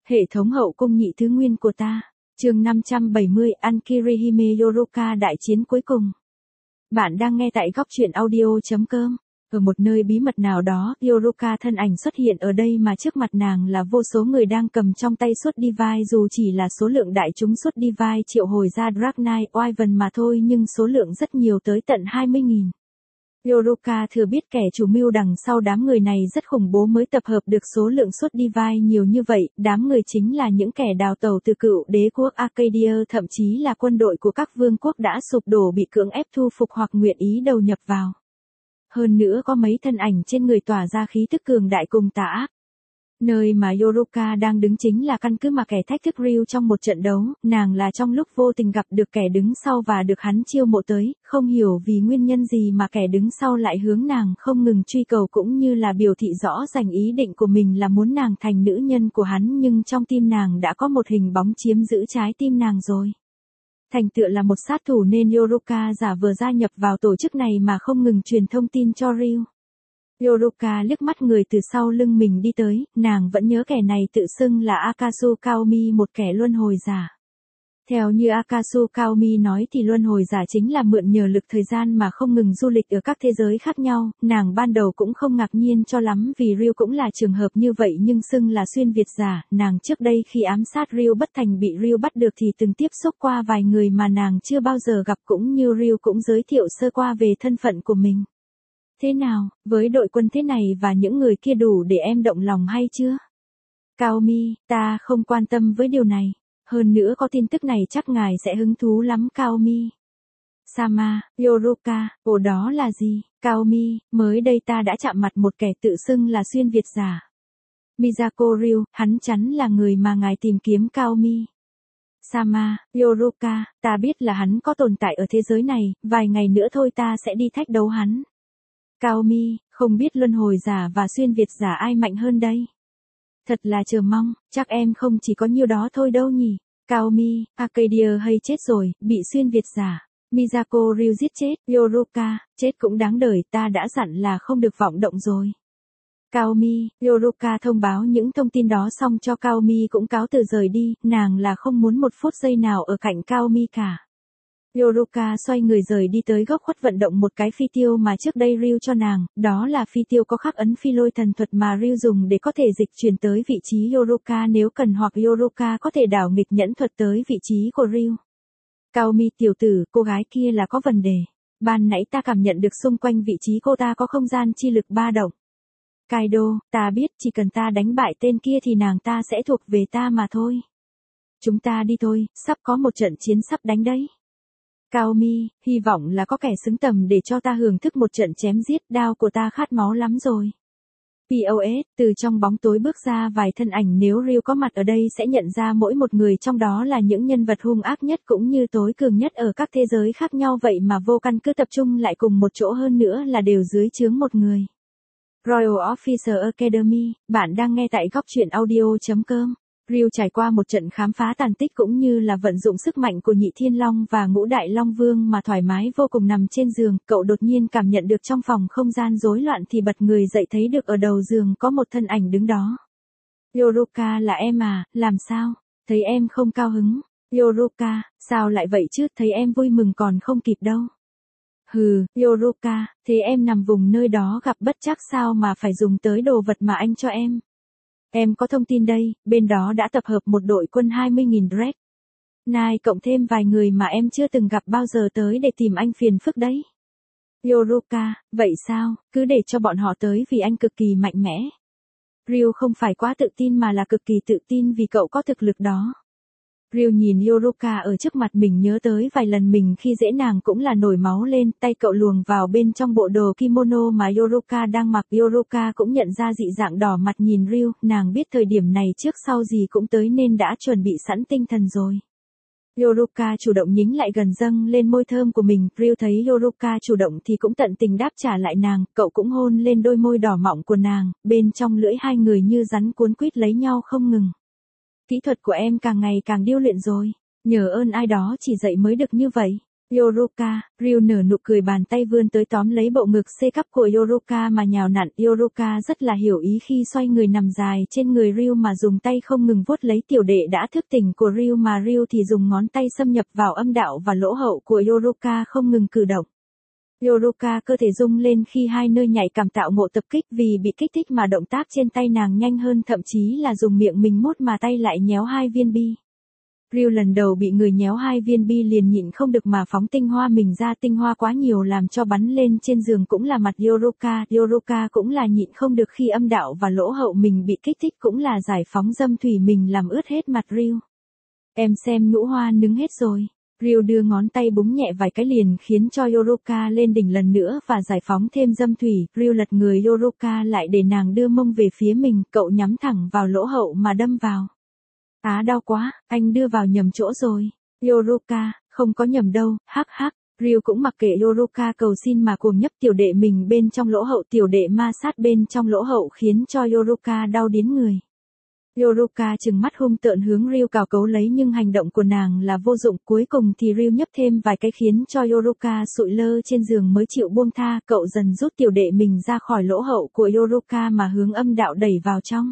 Hệ thống hậu cung nhị thứ nguyên của ta. Chương 570, Ankirihime Yoruka đại chiến cuối cùng. Bạn đang nghe tại góc truyện audio.com. Ở một nơi bí mật nào đó, Yoruka thân ảnh xuất hiện ở đây mà trước mặt nàng là vô số người đang cầm trong tay suốt divine, dù chỉ là số lượng đại chúng suốt divine triệu hồi ra Dark Knight Wyvern mà thôi, nhưng số lượng rất nhiều, tới tận 20.000. Yoruka thừa biết kẻ chủ mưu đằng sau đám người này rất khủng bố mới tập hợp được số lượng suốt divine nhiều như vậy, đám người chính là những kẻ đào tẩu từ cựu đế quốc Arcadia, thậm chí là quân đội của các vương quốc đã sụp đổ bị cưỡng ép thu phục hoặc nguyện ý đầu nhập vào. Hơn nữa có mấy thân ảnh trên người tỏa ra khí tức cường đại cùng tà ác. Nơi mà Yoruka đang đứng chính là căn cứ mà kẻ thách thức Ryu trong một trận đấu, nàng là trong lúc vô tình gặp được kẻ đứng sau và được hắn chiêu mộ tới, không hiểu vì nguyên nhân gì mà kẻ đứng sau lại hướng nàng không ngừng truy cầu, cũng như là biểu thị rõ ràng ý định của mình là muốn nàng thành nữ nhân của hắn, nhưng trong tim nàng đã có một hình bóng chiếm giữ trái tim nàng rồi. Thành tựa là một sát thủ nên Yoruka giả vờ gia nhập vào tổ chức này mà không ngừng truyền thông tin cho Ryu. Yoruka liếc mắt người từ sau lưng mình đi tới, nàng vẫn nhớ kẻ này tự xưng là Akazu Kaomi, một kẻ luân hồi giả. Theo như Akazu Kaomi nói thì luân hồi giả chính là mượn nhờ lực thời gian mà không ngừng du lịch ở các thế giới khác nhau, nàng ban đầu cũng không ngạc nhiên cho lắm vì Ryu cũng là trường hợp như vậy, nhưng xưng là xuyên Việt giả, nàng trước đây khi ám sát Ryu bất thành bị Ryu bắt được thì từng tiếp xúc qua vài người mà nàng chưa bao giờ gặp, cũng như Ryu cũng giới thiệu sơ qua về thân phận của mình. Thế nào, với đội quân thế này và những người kia đủ để em động lòng hay chưa? Kaomi, ta không quan tâm với điều này. Hơn nữa có tin tức này chắc ngài sẽ hứng thú lắm Kaomi. Sama, Yoruka, ồ đó là gì? Kaomi, mới đây ta đã chạm mặt một kẻ tự xưng là xuyên Việt giả. Miyako Ryu, hắn chắn là người mà ngài tìm kiếm Kaomi. Sama, Yoruka, ta biết là hắn có tồn tại ở thế giới này, vài ngày nữa thôi ta sẽ đi thách đấu hắn. Kaomi, không biết luân hồi giả và xuyên Việt giả ai mạnh hơn đây? Thật là chờ mong, chắc em không chỉ có nhiêu đó thôi đâu nhỉ. Kaomi, Arcadia hay chết rồi, bị xuyên Việt giả. Miyako Ryu giết chết, Yoruka, chết cũng đáng đời, ta đã dặn là không được vọng động rồi. Kaomi, Yoruka thông báo những thông tin đó xong cho Kaomi cũng cáo từ rời đi, nàng là không muốn một phút giây nào ở cạnh Kaomi cả. Yoruka xoay người rời đi tới góc khuất vận động một cái phi tiêu mà trước đây Ryu cho nàng, đó là phi tiêu có khắc ấn phi lôi thần thuật mà Ryu dùng để có thể dịch chuyển tới vị trí Yoruka nếu cần, hoặc Yoruka có thể đảo nghịch nhẫn thuật tới vị trí của Ryu. Kaomi tiểu tử, cô gái kia là có vấn đề. Ban nãy ta cảm nhận được xung quanh vị trí cô ta có không gian chi lực ba động. Kaido, ta biết chỉ cần ta đánh bại tên kia thì nàng ta sẽ thuộc về ta mà thôi. Chúng ta đi thôi, sắp có một trận chiến sắp đánh đấy. Kaomi, hy vọng là có kẻ xứng tầm để cho ta hưởng thức một trận chém giết, đao của ta khát máu lắm rồi. POS, từ trong bóng tối bước ra vài thân ảnh, nếu Ryu có mặt ở đây sẽ nhận ra mỗi một người trong đó là những nhân vật hung ác nhất cũng như tối cường nhất ở các thế giới khác nhau, vậy mà vô căn cứ tập trung lại cùng một chỗ, hơn nữa là đều dưới trướng một người. Royal Officer Academy, bạn đang nghe tại góc truyện audio.com. Ryu trải qua một trận khám phá tàn tích cũng như là vận dụng sức mạnh của nhị thiên long và ngũ đại long vương mà thoải mái vô cùng. Nằm trên giường, cậu đột nhiên cảm nhận được trong phòng không gian rối loạn thì bật người dậy thấy được ở đầu giường có một thân ảnh đứng đó. Yoruka, là em à, làm sao? Thấy em không cao hứng. Yoruka, sao lại vậy chứ, thấy em vui mừng còn không kịp đâu. Hừ, Yoruka, thế em nằm vùng nơi đó gặp bất trắc sao mà phải dùng tới đồ vật mà anh cho em? Em có thông tin đây, bên đó đã tập hợp một đội quân 20.000 Dread Knight cộng thêm vài người mà em chưa từng gặp bao giờ tới để tìm anh phiền phức đấy. Yoruka, vậy sao, cứ để cho bọn họ tới vì anh cực kỳ mạnh mẽ. Ryu không phải quá tự tin mà là cực kỳ tự tin vì cậu có thực lực đó. Ryu nhìn Yoruka ở trước mặt mình nhớ tới vài lần mình khi dễ nàng cũng là nổi máu lên, tay cậu luồng vào bên trong bộ đồ kimono mà Yoruka đang mặc. Yoruka cũng nhận ra dị dạng, đỏ mặt nhìn Ryu, nàng biết thời điểm này trước sau gì cũng tới nên đã chuẩn bị sẵn tinh thần rồi. Yoruka chủ động nhích lại gần, dâng lên môi thơm của mình. Ryu thấy Yoruka chủ động thì cũng tận tình đáp trả lại nàng, cậu cũng hôn lên đôi môi đỏ mọng của nàng, bên trong lưỡi hai người như rắn cuốn quýt lấy nhau không ngừng. Kỹ thuật của em càng ngày càng điêu luyện rồi, nhờ ơn ai đó chỉ dạy mới được như vậy. Yoruka, Ryu nở nụ cười bàn tay vươn tới tóm lấy bộ ngực C cấp của Yoruka mà nhào nặn. Yoruka rất là hiểu ý khi xoay người nằm dài trên người Ryu mà dùng tay không ngừng vuốt lấy tiểu đệ đã thức tỉnh của Ryu mà Ryu thì dùng ngón tay xâm nhập vào âm đạo và lỗ hậu của Yoruka không ngừng cử động. Yoruka cơ thể rung lên khi hai nơi nhạy cảm tạo ngộ tập kích vì bị kích thích mà động tác trên tay nàng nhanh hơn thậm chí là dùng miệng mình mút mà tay lại nhéo hai viên bi. Ryu lần đầu bị người nhéo hai viên bi liền nhịn không được mà phóng tinh hoa mình ra, tinh hoa quá nhiều làm cho bắn lên trên giường cũng là mặt Yoruka. Yoruka cũng là nhịn không được khi âm đạo và lỗ hậu mình bị kích thích cũng là giải phóng dâm thủy mình làm ướt hết mặt Ryu. Em xem nhũ hoa nứng hết rồi. Ryu đưa ngón tay búng nhẹ vài cái liền khiến cho Yoruka lên đỉnh lần nữa và giải phóng thêm dâm thủy. Ryu lật người Yoruka lại để nàng đưa mông về phía mình, cậu nhắm thẳng vào lỗ hậu mà đâm vào. Á đau quá, anh đưa vào nhầm chỗ rồi. Yoruka, không có nhầm đâu, hắc hắc. Ryu cũng mặc kệ Yoruka cầu xin mà cuồng nhấp tiểu đệ mình bên trong lỗ hậu, tiểu đệ ma sát bên trong lỗ hậu khiến cho Yoruka đau điến người. Yoruka trừng mắt hung tợn hướng Ryu cào cấu lấy nhưng hành động của nàng là vô dụng, cuối cùng thì Ryu nhấp thêm vài cái khiến cho Yoruka sụi lơ trên giường mới chịu buông tha, cậu dần rút tiểu đệ mình ra khỏi lỗ hậu của Yoruka mà hướng âm đạo đẩy vào trong.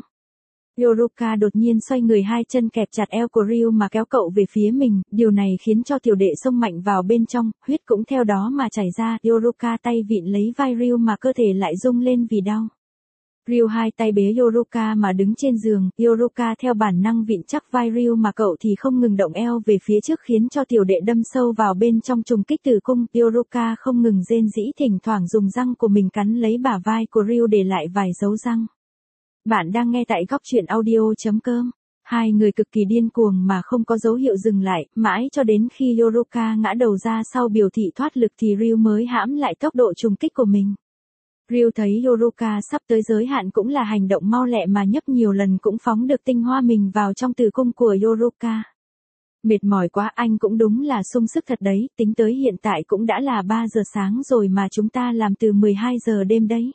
Yoruka đột nhiên xoay người, hai chân kẹp chặt eo của Ryu mà kéo cậu về phía mình, điều này khiến cho tiểu đệ xông mạnh vào bên trong, huyết cũng theo đó mà chảy ra. Yoruka tay vịn lấy vai Ryu mà cơ thể lại rung lên vì đau. Ryu hai tay bế Yoruka mà đứng trên giường, Yoruka theo bản năng vịn chắc vai Ryu mà cậu thì không ngừng động eo về phía trước khiến cho tiểu đệ đâm sâu vào bên trong trùng kích tử cung. Yoruka không ngừng rên rỉ, thỉnh thoảng dùng răng của mình cắn lấy bả vai của Ryu để lại vài dấu răng. Bạn đang nghe tại góc truyện audio.com. Hai người cực kỳ điên cuồng mà không có dấu hiệu dừng lại, mãi cho đến khi Yoruka ngã đầu ra sau biểu thị thoát lực thì Ryu mới hãm lại tốc độ trùng kích của mình. Ryu thấy Yoruka sắp tới giới hạn cũng là hành động mau lẹ mà nhấp nhiều lần cũng phóng được tinh hoa mình vào trong tử cung của Yoruka. Mệt mỏi quá, anh cũng đúng là sung sức thật đấy, tính tới hiện tại cũng đã là 3 giờ sáng rồi mà chúng ta làm từ 12 giờ đêm đấy.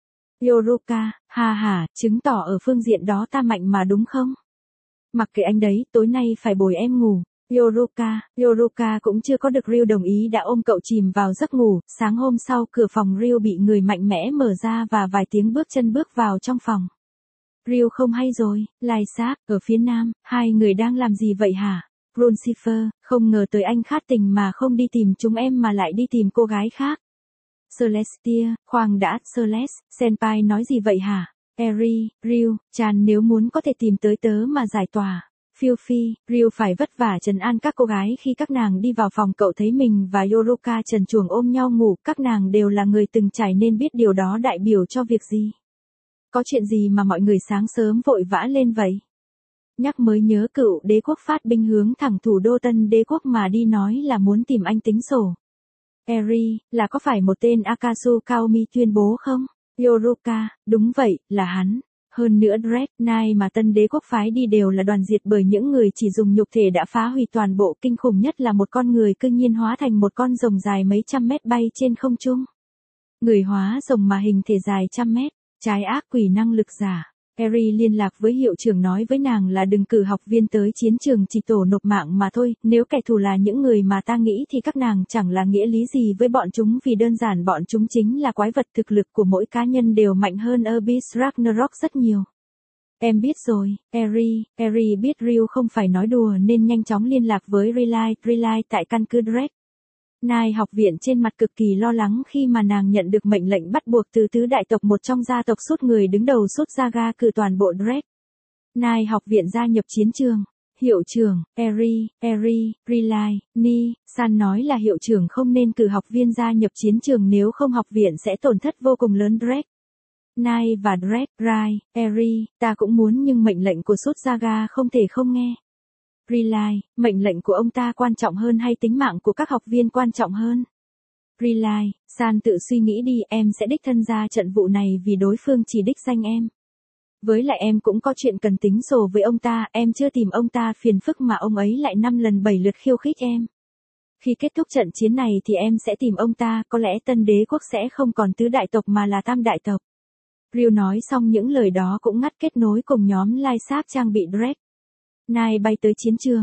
Yoruka, ha ha, chứng tỏ ở phương diện đó ta mạnh mà đúng không? Mặc kệ anh đấy, tối nay phải bồi em ngủ. Yoruka cũng chưa có được Ryu đồng ý đã ôm cậu chìm vào giấc ngủ. Sáng hôm sau cửa phòng Ryu bị người mạnh mẽ mở ra và vài tiếng bước chân bước vào trong phòng. Ryu không hay rồi, Lai Sáp, ở phía nam, hai người đang làm gì vậy hả? Lucifer, không ngờ tới anh khát tình mà không đi tìm chúng em mà lại đi tìm cô gái khác. Celestia, khoan đã, Celeste, Senpai nói gì vậy hả? Eri, Ryu, Chan nếu muốn có thể tìm tới tớ mà giải tỏa. Phiêu, Ryu phải vất vả trấn an các cô gái khi các nàng đi vào phòng, cậu thấy mình và Yoruka trần truồng ôm nhau ngủ, các nàng đều là người từng trải nên biết điều đó đại biểu cho việc gì. Có chuyện gì mà mọi người sáng sớm vội vã lên vậy? Nhắc mới nhớ cựu đế quốc phát binh hướng thẳng thủ đô Tân Đế quốc mà đi nói là muốn tìm anh tính sổ. Eri, là có phải một tên Akazu Kaomi tuyên bố không? Yoruka, đúng vậy, là hắn. Hơn nữa Dread Knight mà Tân Đế quốc phái đi đều là đoàn diệt bởi những người chỉ dùng nhục thể đã phá hủy toàn bộ, kinh khủng nhất là một con người cương nhiên hóa thành một con rồng dài mấy trăm mét bay trên không trung. Người hóa rồng mà hình thể dài trăm mét, trái ác quỷ năng lực giả. Eri liên lạc với hiệu trưởng nói với nàng là đừng cử học viên tới chiến trường, chỉ tổ nộp mạng mà thôi, nếu kẻ thù là những người mà ta nghĩ thì các nàng chẳng là nghĩa lý gì với bọn chúng vì đơn giản bọn chúng chính là quái vật, thực lực của mỗi cá nhân đều mạnh hơn Abyss Ragnarok rất nhiều. Em biết rồi, Eri biết Ryu không phải nói đùa nên nhanh chóng liên lạc với Relay tại căn cứ Dread Knight học viện, trên mặt cực kỳ lo lắng khi mà nàng nhận được mệnh lệnh bắt buộc từ tứ đại tộc, một trong gia tộc sút người đứng đầu sút Saga cử toàn bộ Dread Knight học viện gia nhập chiến trường. Hiệu trưởng, Relay, San nói là hiệu trưởng không nên cử học viên gia nhập chiến trường, nếu không học viện sẽ tổn thất vô cùng lớn. Dread Knight và Dread Eri, ta cũng muốn nhưng mệnh lệnh của sút Saga không thể không nghe. Relay, mệnh lệnh của ông ta quan trọng hơn hay tính mạng của các học viên quan trọng hơn? Relay, San tự suy nghĩ đi, em sẽ đích thân ra trận vụ này vì đối phương chỉ đích danh em. Với lại em cũng có chuyện cần tính sổ với ông ta, em chưa tìm ông ta phiền phức mà ông ấy lại 5 lần 7 lượt khiêu khích em. Khi kết thúc trận chiến này thì em sẽ tìm ông ta, có lẽ Tân Đế quốc sẽ không còn tứ đại tộc mà là tam đại tộc. Ryu nói xong những lời đó cũng ngắt kết nối cùng nhóm Lai Sáp trang bị Dread Knight bay tới chiến trường.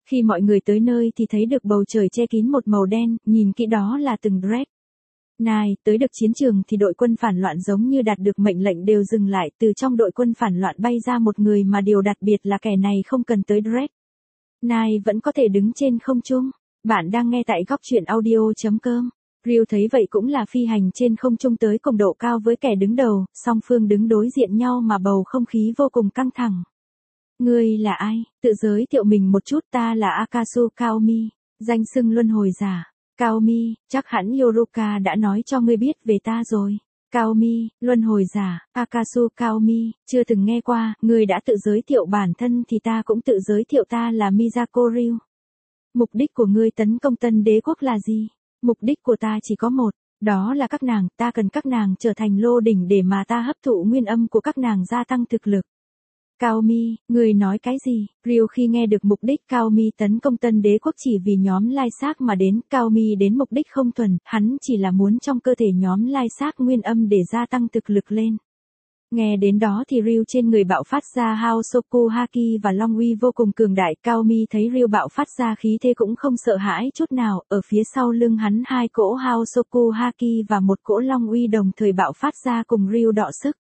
Khi mọi người tới nơi thì thấy được bầu trời che kín một màu đen, nhìn kỹ đó là từng Drake. Này, tới được chiến trường thì đội quân phản loạn giống như đạt được mệnh lệnh đều dừng lại, từ trong đội quân phản loạn bay ra một người mà điều đặc biệt là kẻ này không cần tới Drake. Này vẫn có thể đứng trên không trung. Bạn đang nghe tại góc truyện audio.com. Ryu thấy vậy cũng là phi hành trên không trung tới cùng độ cao với kẻ đứng đầu, song phương đứng đối diện nhau mà bầu không khí vô cùng căng thẳng. Ngươi là ai? Tự giới thiệu mình một chút, ta là Akasu Kaomi, danh xưng luân hồi giả. Kaomi, chắc hẳn Yoruka đã nói cho ngươi biết về ta rồi. Kaomi, luân hồi giả, Akasu Kaomi, chưa từng nghe qua, ngươi đã tự giới thiệu bản thân thì ta cũng tự giới thiệu, ta là Mizako Ryu. Mục đích của ngươi tấn công Tân Đế quốc là gì? Mục đích của ta chỉ có một, đó là các nàng, ta cần các nàng trở thành lô đỉnh để mà ta hấp thụ nguyên âm của các nàng gia tăng thực lực. Kaomi, người nói cái gì? Ryu khi nghe được mục đích Kaomi tấn công Tân Đế quốc chỉ vì nhóm Lai Xác mà đến, Kaomi đến mục đích không thuần, hắn chỉ là muốn trong cơ thể nhóm Lai Xác nguyên âm để gia tăng thực lực lên. Nghe đến đó thì Ryu trên người bạo phát ra Haosoku Haki và Long uy vô cùng cường đại. Kaomi thấy Ryu bạo phát ra khí thế cũng không sợ hãi chút nào, ở phía sau lưng hắn hai cỗ Haosoku Haki và một cỗ Long uy đồng thời bạo phát ra cùng Ryu đọ sức.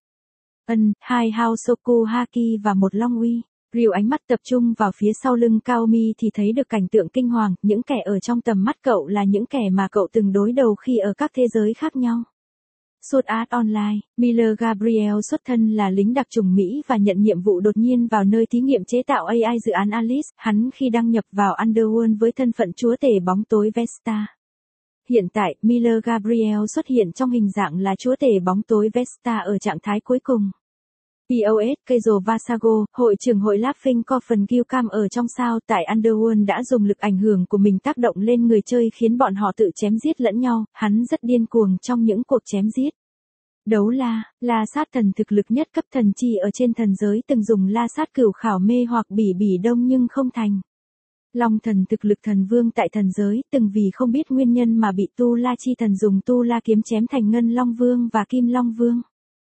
Hai Haosoku Haki và một Long uy. Ryu ánh mắt tập trung vào phía sau lưng Kaomi thì thấy được cảnh tượng kinh hoàng, những kẻ ở trong tầm mắt cậu là những kẻ mà cậu từng đối đầu khi ở các thế giới khác nhau. Sword Art Online, Miller Gabriel xuất thân là lính đặc chủng Mỹ và nhận nhiệm vụ đột nhiên vào nơi thí nghiệm chế tạo AI dự án Alice, hắn khi đăng nhập vào Underworld với thân phận chúa tể bóng tối Vesta. Hiện tại, Miller Gabriel xuất hiện trong hình dạng là chúa tể bóng tối Vesta ở trạng thái cuối cùng. POS, Keizo Vasago, hội trưởng hội Laughing Coffin Gilcam ở trong sao tại Underworld đã dùng lực ảnh hưởng của mình tác động lên người chơi khiến bọn họ tự chém giết lẫn nhau, hắn rất điên cuồng trong những cuộc chém giết. Đấu la sát thần thực lực nhất cấp thần chi ở trên thần giới từng dùng la sát cửu khảo mê hoặc bỉ đông nhưng không thành. Long thần thực lực thần vương tại thần giới từng vì không biết nguyên nhân mà bị Tu La chi thần dùng Tu La kiếm chém thành Ngân Long Vương và Kim Long Vương.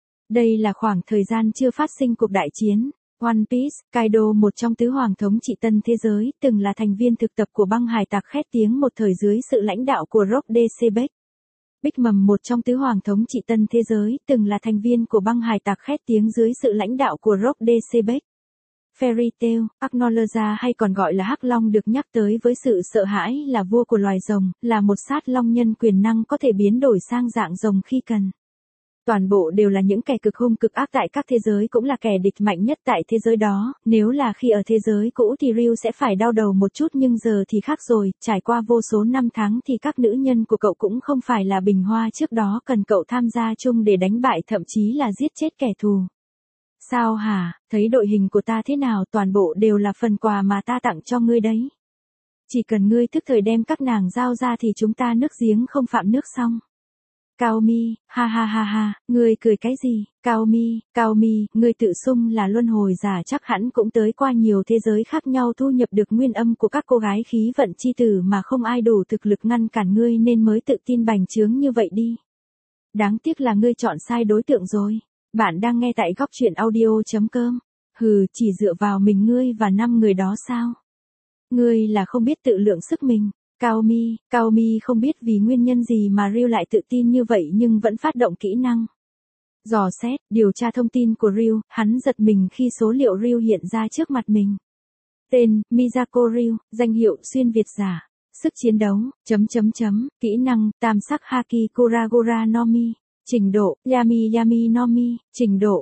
Đây là khoảng thời gian chưa phát sinh cuộc đại chiến. One Piece, Kaido một trong tứ hoàng thống trị tân thế giới, từng là thành viên thực tập của băng hải tặc khét tiếng một thời dưới sự lãnh đạo của Rock DC Beck. Big Mom một trong tứ hoàng thống trị tân thế giới, từng là thành viên của băng hải tặc khét tiếng dưới sự lãnh đạo của Rock DC Beck. Fairy Tail, Agnoloza hay còn gọi là Hắc Long được nhắc tới với sự sợ hãi là vua của loài rồng, là một sát long nhân quyền năng có thể biến đổi sang dạng rồng khi cần. Toàn bộ đều là những kẻ cực hung cực ác tại các thế giới, cũng là kẻ địch mạnh nhất tại thế giới đó, nếu là khi ở thế giới cũ thì Ryu sẽ phải đau đầu một chút nhưng giờ thì khác rồi, trải qua vô số năm tháng thì các nữ nhân của cậu cũng không phải là bình hoa trước đó cần cậu tham gia chung để đánh bại thậm chí là giết chết kẻ thù. Sao hả, thấy đội hình của ta thế nào, toàn bộ đều là phần quà mà ta tặng cho ngươi đấy. Chỉ cần ngươi thức thời đem các nàng giao ra thì chúng ta nước giếng không phạm nước xong. Kaomi, ha ha ha ha, ngươi cười cái gì? Kaomi, ngươi tự xưng là luân hồi giả chắc hẳn cũng tới qua nhiều thế giới khác nhau thu nhập được nguyên âm của các cô gái khí vận chi tử mà không ai đủ thực lực ngăn cản ngươi nên mới tự tin bành trướng như vậy đi. Đáng tiếc là ngươi chọn sai đối tượng rồi. Bạn đang nghe tại góc truyện audio.com. Hừ, chỉ dựa vào mình ngươi và 5 người đó sao? Ngươi là không biết tự lượng sức mình. Kaomi không biết vì nguyên nhân gì mà Ryu lại tự tin như vậy nhưng vẫn phát động kỹ năng. Dò xét, điều tra thông tin của Ryu, hắn giật mình khi số liệu Ryu hiện ra trước mặt mình. Tên, Mizako Ryu, danh hiệu xuyên Việt giả. Sức chiến đấu, kỹ năng, tam sắc Haki Kuragura Nomi. Trình độ, Yami Nomi. Trình độ,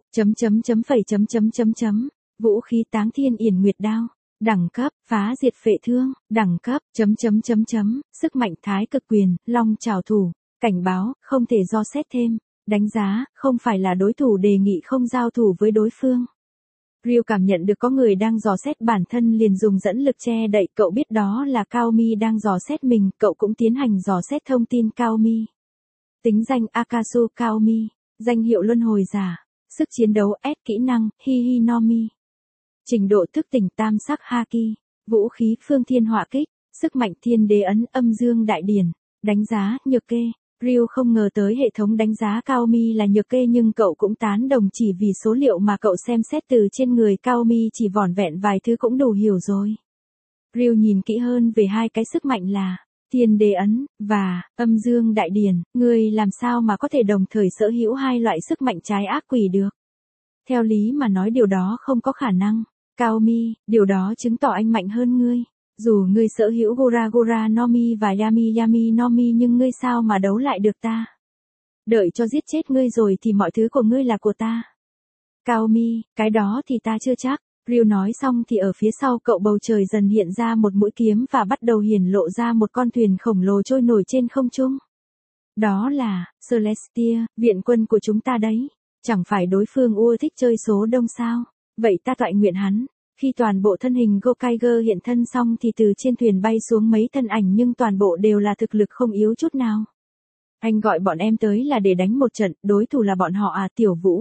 Vũ khí táng thiên yển nguyệt đao. Đẳng cấp, phá diệt phệ thương. Đẳng cấp, sức mạnh thái cực quyền, long trảo thủ. Cảnh báo, không thể dò xét thêm. Đánh giá, không phải là đối thủ, đề nghị không giao thủ với đối phương. Ryu cảm nhận được có người đang dò xét bản thân liền dùng dẫn lực che đậy, cậu biết đó là Kaomi đang dò xét mình, cậu cũng tiến hành dò xét thông tin Kaomi. Tính danh Akasu Kaomi, danh hiệu luân hồi giả, sức chiến đấu S, kỹ năng Hihi Nomi. Trình độ thức tỉnh tam sắc Haki, vũ khí phương thiên hỏa kích, sức mạnh thiên đế ấn âm dương đại điển, đánh giá nhược kê. Ryu không ngờ tới hệ thống đánh giá Kaomi là nhược kê nhưng cậu cũng tán đồng chỉ vì số liệu mà cậu xem xét từ trên người Kaomi chỉ vỏn vẹn vài thứ cũng đủ hiểu rồi. Ryu nhìn kỹ hơn về hai cái sức mạnh là Thiên Đế Ấn và Âm Dương Đại Điển, ngươi làm sao mà có thể đồng thời sở hữu hai loại sức mạnh trái ác quỷ được? Theo lý mà nói điều đó không có khả năng. Cao Mi, điều đó chứng tỏ anh mạnh hơn ngươi. Dù ngươi sở hữu Gora Gora no Mi và Yami Yami no Mi nhưng ngươi sao mà đấu lại được ta? Đợi cho giết chết ngươi rồi thì mọi thứ của ngươi là của ta. Cao Mi, cái đó thì ta chưa chắc. Ryu nói xong thì ở phía sau cậu bầu trời dần hiện ra một mũi kiếm và bắt đầu hiển lộ ra một con thuyền khổng lồ trôi nổi trên không trung. Đó là Celestia, viện quân của chúng ta đấy. Chẳng phải đối phương ưa thích chơi số đông sao? Vậy ta toại nguyện hắn. Khi toàn bộ thân hình Gokaiger hiện thân xong thì từ trên thuyền bay xuống mấy thân ảnh nhưng toàn bộ đều là thực lực không yếu chút nào. Anh gọi bọn em tới là để đánh một trận, đối thủ là bọn họ à Tiểu Vũ?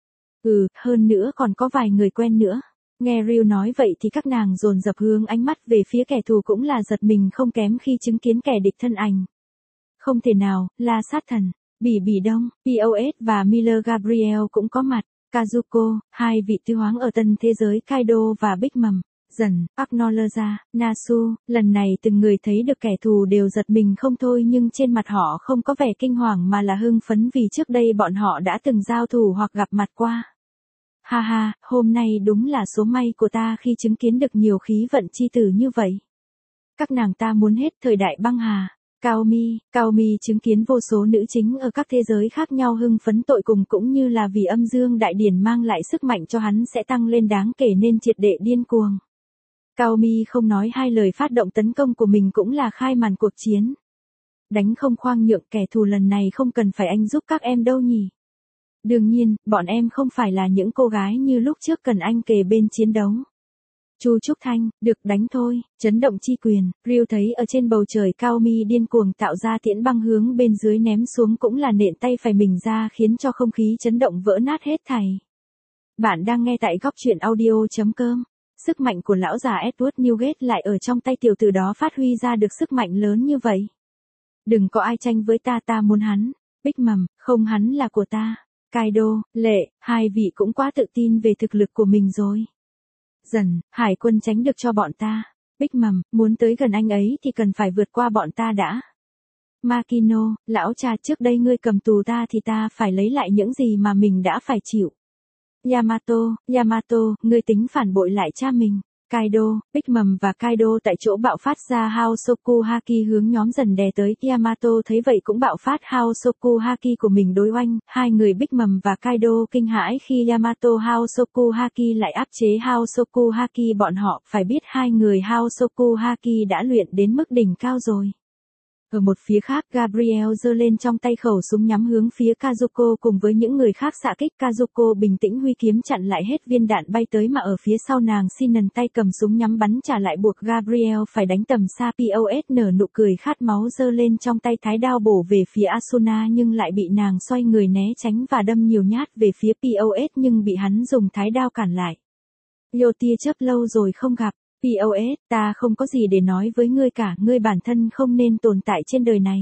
Hơn nữa còn có vài người quen nữa. Nghe Ryu nói vậy thì các nàng dồn dập hướng ánh mắt về phía kẻ thù cũng là giật mình không kém khi chứng kiến kẻ địch thân ảnh. Không thể nào, là sát thần, Bỉ Đông, POS và Miller Gabriel cũng có mặt. Kazuko, hai vị tứ hoáng ở tân thế giới Kaido và Big Mom, dần, Acknowledge, Nasu, lần này từng người thấy được kẻ thù đều giật mình không thôi nhưng trên mặt họ không có vẻ kinh hoàng mà là hưng phấn vì trước đây bọn họ đã từng giao thủ hoặc gặp mặt qua. Ha ha, hôm nay đúng là số may của ta khi chứng kiến được nhiều khí vận chi tử như vậy. Các nàng ta muốn hết thời đại băng hà. Cao Mi chứng kiến vô số nữ chính ở các thế giới khác nhau hưng phấn tội cùng cũng như là vì âm dương đại điển mang lại sức mạnh cho hắn sẽ tăng lên đáng kể nên triệt để điên cuồng. Cao Mi không nói hai lời phát động tấn công của mình cũng là khai màn cuộc chiến. Đánh không khoang nhượng kẻ thù lần này không cần phải anh giúp các em đâu nhỉ. Đương nhiên, bọn em không phải là những cô gái như lúc trước cần anh kề bên chiến đấu. Chu Trúc Thanh, được đánh thôi, chấn động chi quyền, Ryu thấy ở trên bầu trời Cao Mi điên cuồng tạo ra tiễn băng hướng bên dưới ném xuống cũng là nện tay phải mình ra khiến cho không khí chấn động vỡ nát hết thảy. Bạn đang nghe tại góc truyện audio.com. Sức mạnh của lão già Edward Newgate lại ở trong tay tiểu tử đó phát huy ra được sức mạnh lớn như vậy. Đừng có ai tranh với ta muốn hắn. Big Mom, không hắn là của ta. Kaido, Lệ, hai vị cũng quá tự tin về thực lực của mình rồi. Dần, hải quân tránh được cho bọn ta. Big Mom, muốn tới gần anh ấy thì cần phải vượt qua bọn ta đã. Makino, lão cha trước đây ngươi cầm tù ta thì ta phải lấy lại những gì mà mình đã phải chịu. Yamato, ngươi tính phản bội lại cha mình. Kaido, Big Mom và Kaido tại chỗ bạo phát ra Haosoku Haki hướng nhóm dần đè tới. Yamato thấy vậy cũng bạo phát Haosoku Haki của mình đối oanh. Hai người Big Mom và Kaido kinh hãi khi Yamato Haosoku Haki lại áp chế Haosoku Haki bọn họ. Phải biết hai người Haosoku Haki đã luyện đến mức đỉnh cao rồi. Ở một phía khác Gabriel giơ lên trong tay khẩu súng nhắm hướng phía Kazuko cùng với những người khác xạ kích. Kazuko bình tĩnh huy kiếm chặn lại hết viên đạn bay tới mà ở phía sau nàng Sinon tay cầm súng nhắm bắn trả lại buộc Gabriel phải đánh tầm xa. POS nở nụ cười khát máu giơ lên trong tay thái đao bổ về phía Asuna nhưng lại bị nàng xoay người né tránh và đâm nhiều nhát về phía POS nhưng bị hắn dùng thái đao cản lại. Yo tia chớp lâu rồi không gặp. POS, ta không có gì để nói với ngươi cả, ngươi bản thân không nên tồn tại trên đời này.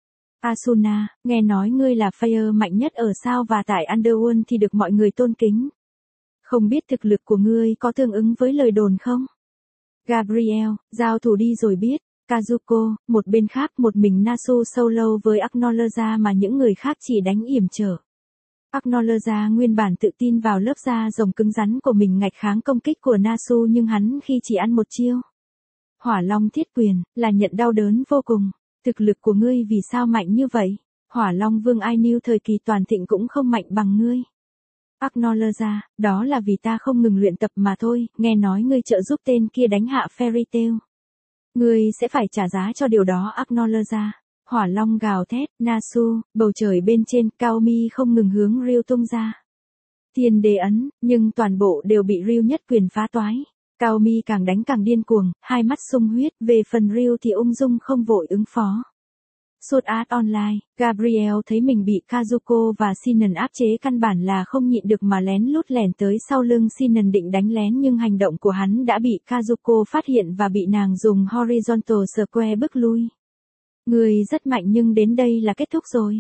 Asuna, nghe nói ngươi là Fire mạnh nhất ở sao và tại Underworld thì được mọi người tôn kính. Không biết thực lực của ngươi có tương ứng với lời đồn không? Gabriel, giao thủ đi rồi biết. Kazuko, một bên khác một mình Nasu solo với Acknowledge mà những người khác chỉ đánh yểm trở. Acknowledge nguyên bản tự tin vào lớp da rồng cứng rắn của mình ngạch kháng công kích của Nasu nhưng hắn khi chỉ ăn một chiêu. Hỏa Long thiết quyền, là nhận đau đớn vô cùng. Thực lực của ngươi vì sao mạnh như vậy? Hỏa Long Vương Ainu thời kỳ toàn thịnh cũng không mạnh bằng ngươi. Acknowledge, đó là vì ta không ngừng luyện tập mà thôi, nghe nói ngươi trợ giúp tên kia đánh hạ Fairy Tail. Ngươi sẽ phải trả giá cho điều đó Acknowledge. Hỏa Long gào thét, Nasu, bầu trời bên trên, Cao Mi không ngừng hướng Ryu tung ra. Thiên Đế Ấn, nhưng toàn bộ đều bị Ryu nhất quyền phá toái. Cao Mi càng đánh càng điên cuồng, hai mắt sung huyết, về phần Ryu thì ung dung không vội ứng phó. Sword Art Online, Gabriel thấy mình bị Kazuko và Sinon áp chế căn bản là không nhịn được mà lén lút lẻn tới sau lưng Sinon định đánh lén nhưng hành động của hắn đã bị Kazuko phát hiện và bị nàng dùng Horizontal Square bức lui. Người rất mạnh nhưng đến đây là kết thúc rồi.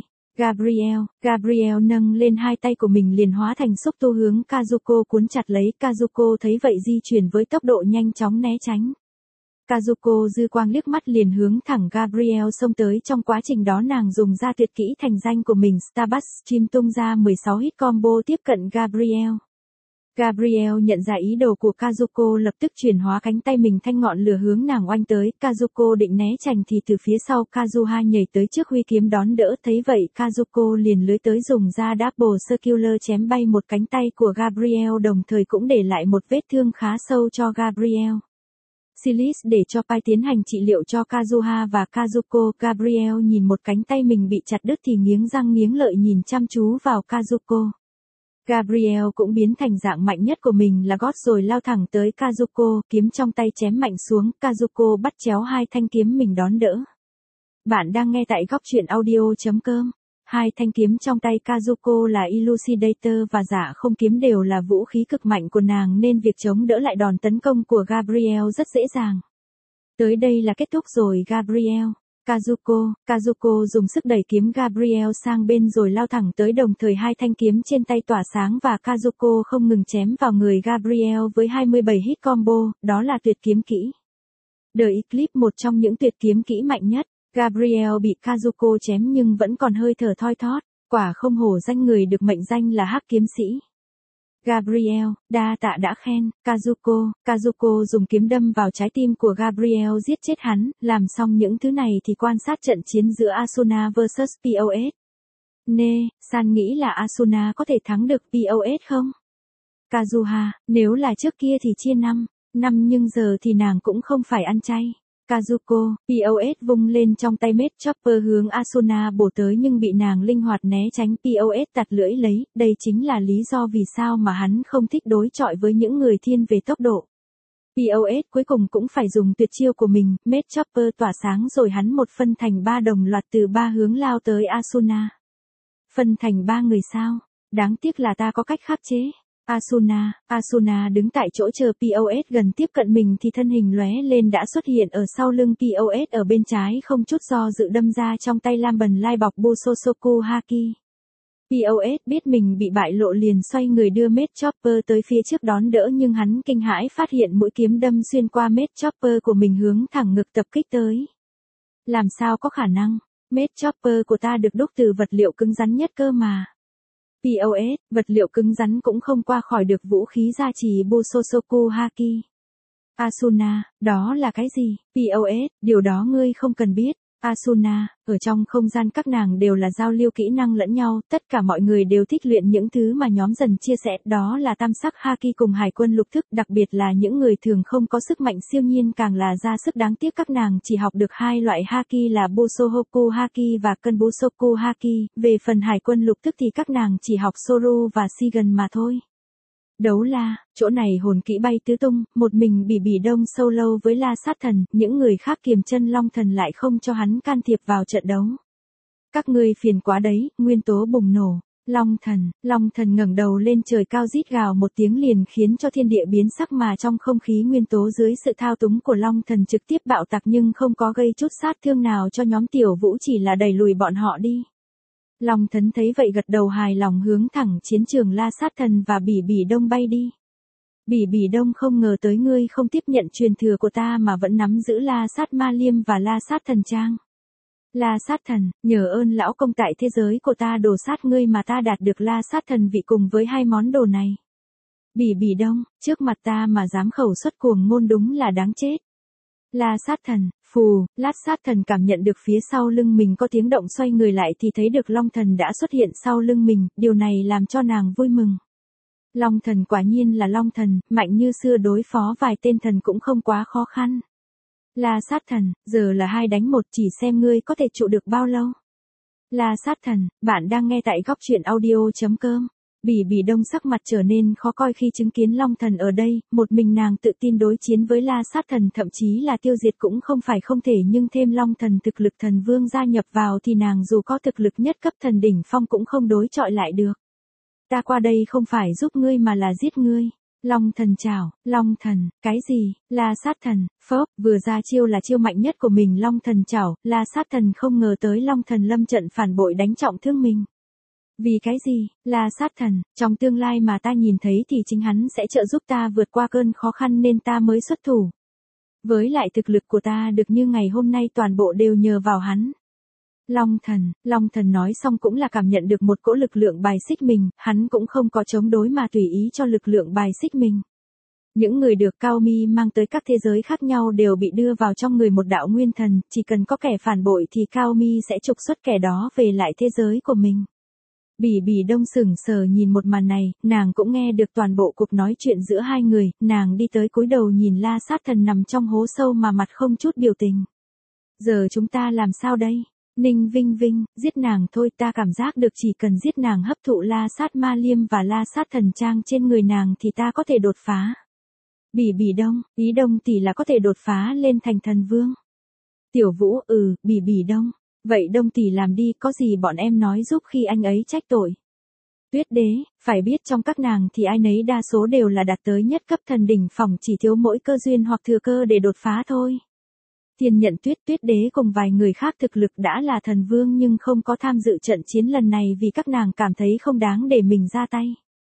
Gabriel nâng lên hai tay của mình liền hóa thành xúc tu hướng Kazuko cuốn chặt lấy. Kazuko thấy vậy di chuyển với tốc độ nhanh chóng né tránh. Kazuko dư quang liếc mắt liền hướng thẳng Gabriel xông tới, trong quá trình đó nàng dùng ra tuyệt kỹ thành danh của mình Starbucks Stream tung ra 16 hit combo tiếp cận Gabriel. Gabriel nhận ra ý đồ của Kazuko lập tức chuyển hóa cánh tay mình thanh ngọn lửa hướng nàng oanh tới, Kazuko định né tránh thì từ phía sau Kazuha nhảy tới trước huy kiếm đón đỡ, thấy vậy Kazuko liền lưới tới dùng ra double circular chém bay một cánh tay của Gabriel, đồng thời cũng để lại một vết thương khá sâu cho Gabriel. Silis để cho Pai tiến hành trị liệu cho Kazuha và Kazuko. Gabriel nhìn một cánh tay mình bị chặt đứt thì nghiến răng nghiến lợi nhìn chăm chú vào Kazuko. Gabriel cũng biến thành dạng mạnh nhất của mình là gót rồi lao thẳng tới Kazuko, kiếm trong tay chém mạnh xuống, Kazuko bắt chéo hai thanh kiếm mình đón đỡ. Bạn đang nghe tại góc truyện audio.com. Hai thanh kiếm trong tay Kazuko là Elucidator và Dạ Không kiếm đều là vũ khí cực mạnh của nàng nên việc chống đỡ lại đòn tấn công của Gabriel rất dễ dàng. Tới đây là kết thúc rồi Gabriel. Kazuko dùng sức đẩy kiếm Gabriel sang bên rồi lao thẳng tới, đồng thời hai thanh kiếm trên tay tỏa sáng và Kazuko không ngừng chém vào người Gabriel với 27 hit combo, đó là tuyệt kiếm kỹ. The Eclipse, một trong những tuyệt kiếm kỹ mạnh nhất. Gabriel bị Kazuko chém nhưng vẫn còn hơi thở thoi thóp, quả không hổ danh người được mệnh danh là Hắc kiếm sĩ. Gabriel, đa tạ đã khen, Kazuko dùng kiếm đâm vào trái tim của Gabriel giết chết hắn, làm xong những thứ này thì quan sát trận chiến giữa Asuna vs POS. San nghĩ là Asuna có thể thắng được POS không? Kazuha, nếu là trước kia thì chia 5 nhưng giờ thì nàng cũng không phải ăn chay. Kazuko, POS vung lên trong tay Mage Chopper hướng Asuna bổ tới nhưng bị nàng linh hoạt né tránh, POS tạt lưỡi lấy, đây chính là lý do vì sao mà hắn không thích đối chọi với những người thiên về tốc độ. POS cuối cùng cũng phải dùng tuyệt chiêu của mình, Mage Chopper tỏa sáng rồi hắn một phân thành 3 đồng loạt từ 3 hướng lao tới Asuna. Phân thành 3 người sao? Đáng tiếc là ta có cách khắc chế. Asuna đứng tại chỗ chờ POS gần tiếp cận mình thì thân hình lóe lên đã xuất hiện ở sau lưng POS, ở bên trái không chút do dự đâm ra trong tay lam bần lai bọc Busosoku Haki. POS biết mình bị bại lộ liền xoay người đưa Mage Chopper tới phía trước đón đỡ nhưng hắn kinh hãi phát hiện mũi kiếm đâm xuyên qua Mage Chopper của mình hướng thẳng ngực tập kích tới. Làm sao có khả năng, Mage Chopper của ta được đúc từ vật liệu cứng rắn nhất cơ mà. POS, vật liệu cứng rắn cũng không qua khỏi được vũ khí gia trì Busosoku Haki. Asuna, đó là cái gì? POS, điều đó ngươi không cần biết. Asuna, ở trong không gian các nàng đều là giao lưu kỹ năng lẫn nhau, tất cả mọi người đều thích luyện những thứ mà nhóm dần chia sẻ, đó là tam sắc Haki cùng hải quân lục thức, đặc biệt là những người thường không có sức mạnh siêu nhiên càng là ra sức, đáng tiếc các nàng chỉ học được hai loại Haki là Busohoku Haki và Kenbusoku Haki, về phần hải quân lục thức thì các nàng chỉ học Soru và Shigen mà thôi. Đấu la, chỗ này hồn kỹ bay tứ tung, một mình Bỉ Đông solo với La Sát Thần, những người khác kiềm chân Long Thần lại không cho hắn can thiệp vào trận đấu. Các ngươi phiền quá đấy, nguyên tố bùng nổ. Long Thần ngẩng đầu lên trời cao rít gào một tiếng liền khiến cho thiên địa biến sắc, mà trong không khí nguyên tố dưới sự thao túng của Long Thần trực tiếp bạo tạc nhưng không có gây chút sát thương nào cho nhóm Tiểu Vũ, chỉ là đẩy lùi bọn họ đi. Long Thần thấy vậy gật đầu hài lòng hướng thẳng chiến trường La Sát Thần và Bỉ Đông bay đi. Bỉ Đông, không ngờ tới ngươi không tiếp nhận truyền thừa của ta mà vẫn nắm giữ La Sát Ma Liêm và La Sát Thần Trang. La Sát Thần, nhờ ơn lão công tại thế giới của ta đổ sát ngươi mà ta đạt được La Sát Thần vị cùng với hai món đồ này. Bỉ Đông, trước mặt ta mà dám khẩu xuất cuồng ngôn đúng là đáng chết. La Sát Thần, phù, La Sát Thần cảm nhận được phía sau lưng mình có tiếng động, xoay người lại thì thấy được Long Thần đã xuất hiện sau lưng mình, điều này làm cho nàng vui mừng. Long Thần quả nhiên là Long Thần, mạnh như xưa, đối phó vài tên thần cũng không quá khó khăn. La Sát Thần, giờ là 2 đánh 1, chỉ xem ngươi có thể trụ được bao lâu. La Sát Thần, bạn đang nghe tại góc truyện audio.com. Bỉ Đông sắc mặt trở nên khó coi khi chứng kiến Long Thần ở đây, một mình nàng tự tin đối chiến với La Sát Thần, thậm chí là tiêu diệt cũng không phải không thể, nhưng thêm Long Thần thực lực thần vương gia nhập vào thì nàng dù có thực lực nhất cấp thần đỉnh phong cũng không đối chọi lại được. Ta qua đây không phải giúp ngươi mà là giết ngươi. Long Thần chào, Long Thần, cái gì? La Sát Thần, phốc, vừa ra chiêu là chiêu mạnh nhất của mình. Long Thần chào, La Sát Thần không ngờ tới Long Thần lâm trận phản bội đánh trọng thương mình. Vì cái gì? La Sát Thần, trong tương lai mà ta nhìn thấy thì chính hắn sẽ trợ giúp ta vượt qua cơn khó khăn nên ta mới xuất thủ. Với lại thực lực của ta được như ngày hôm nay toàn bộ đều nhờ vào hắn. Long thần nói xong cũng là cảm nhận được một cỗ lực lượng bài xích mình, hắn cũng không có chống đối mà tùy ý cho lực lượng bài xích mình. Những người được Cao Mi mang tới các thế giới khác nhau đều bị đưa vào trong người một đạo nguyên thần, chỉ cần có kẻ phản bội thì Cao Mi sẽ trục xuất kẻ đó về lại thế giới của mình. Bỉ Bỉ Đông sững sờ nhìn một màn này, nàng cũng nghe được toàn bộ cuộc nói chuyện giữa hai người, nàng đi tới cúi đầu nhìn La Sát Thần nằm trong hố sâu mà mặt không chút biểu tình. Giờ chúng ta làm sao đây? Ninh Vinh Vinh, giết nàng thôi, ta cảm giác được chỉ cần giết nàng hấp thụ La Sát Ma Liêm và La Sát Thần Trang trên người nàng thì ta có thể đột phá. Bỉ Bỉ Đông, ý Đông tỷ là có thể đột phá lên thành thần vương. Tiểu Vũ, Bỉ Bỉ Đông. Vậy Đông tỷ làm đi, có gì bọn em nói giúp khi anh ấy trách tội. Tuyết Đế, phải biết trong các nàng thì ai nấy đa số đều là đạt tới nhất cấp thần đỉnh phong, chỉ thiếu mỗi cơ duyên hoặc thừa cơ để đột phá thôi. Thiên Nhận Tuyết, Tuyết Đế cùng vài người khác thực lực đã là thần vương nhưng không có tham dự trận chiến lần này vì các nàng cảm thấy không đáng để mình ra tay.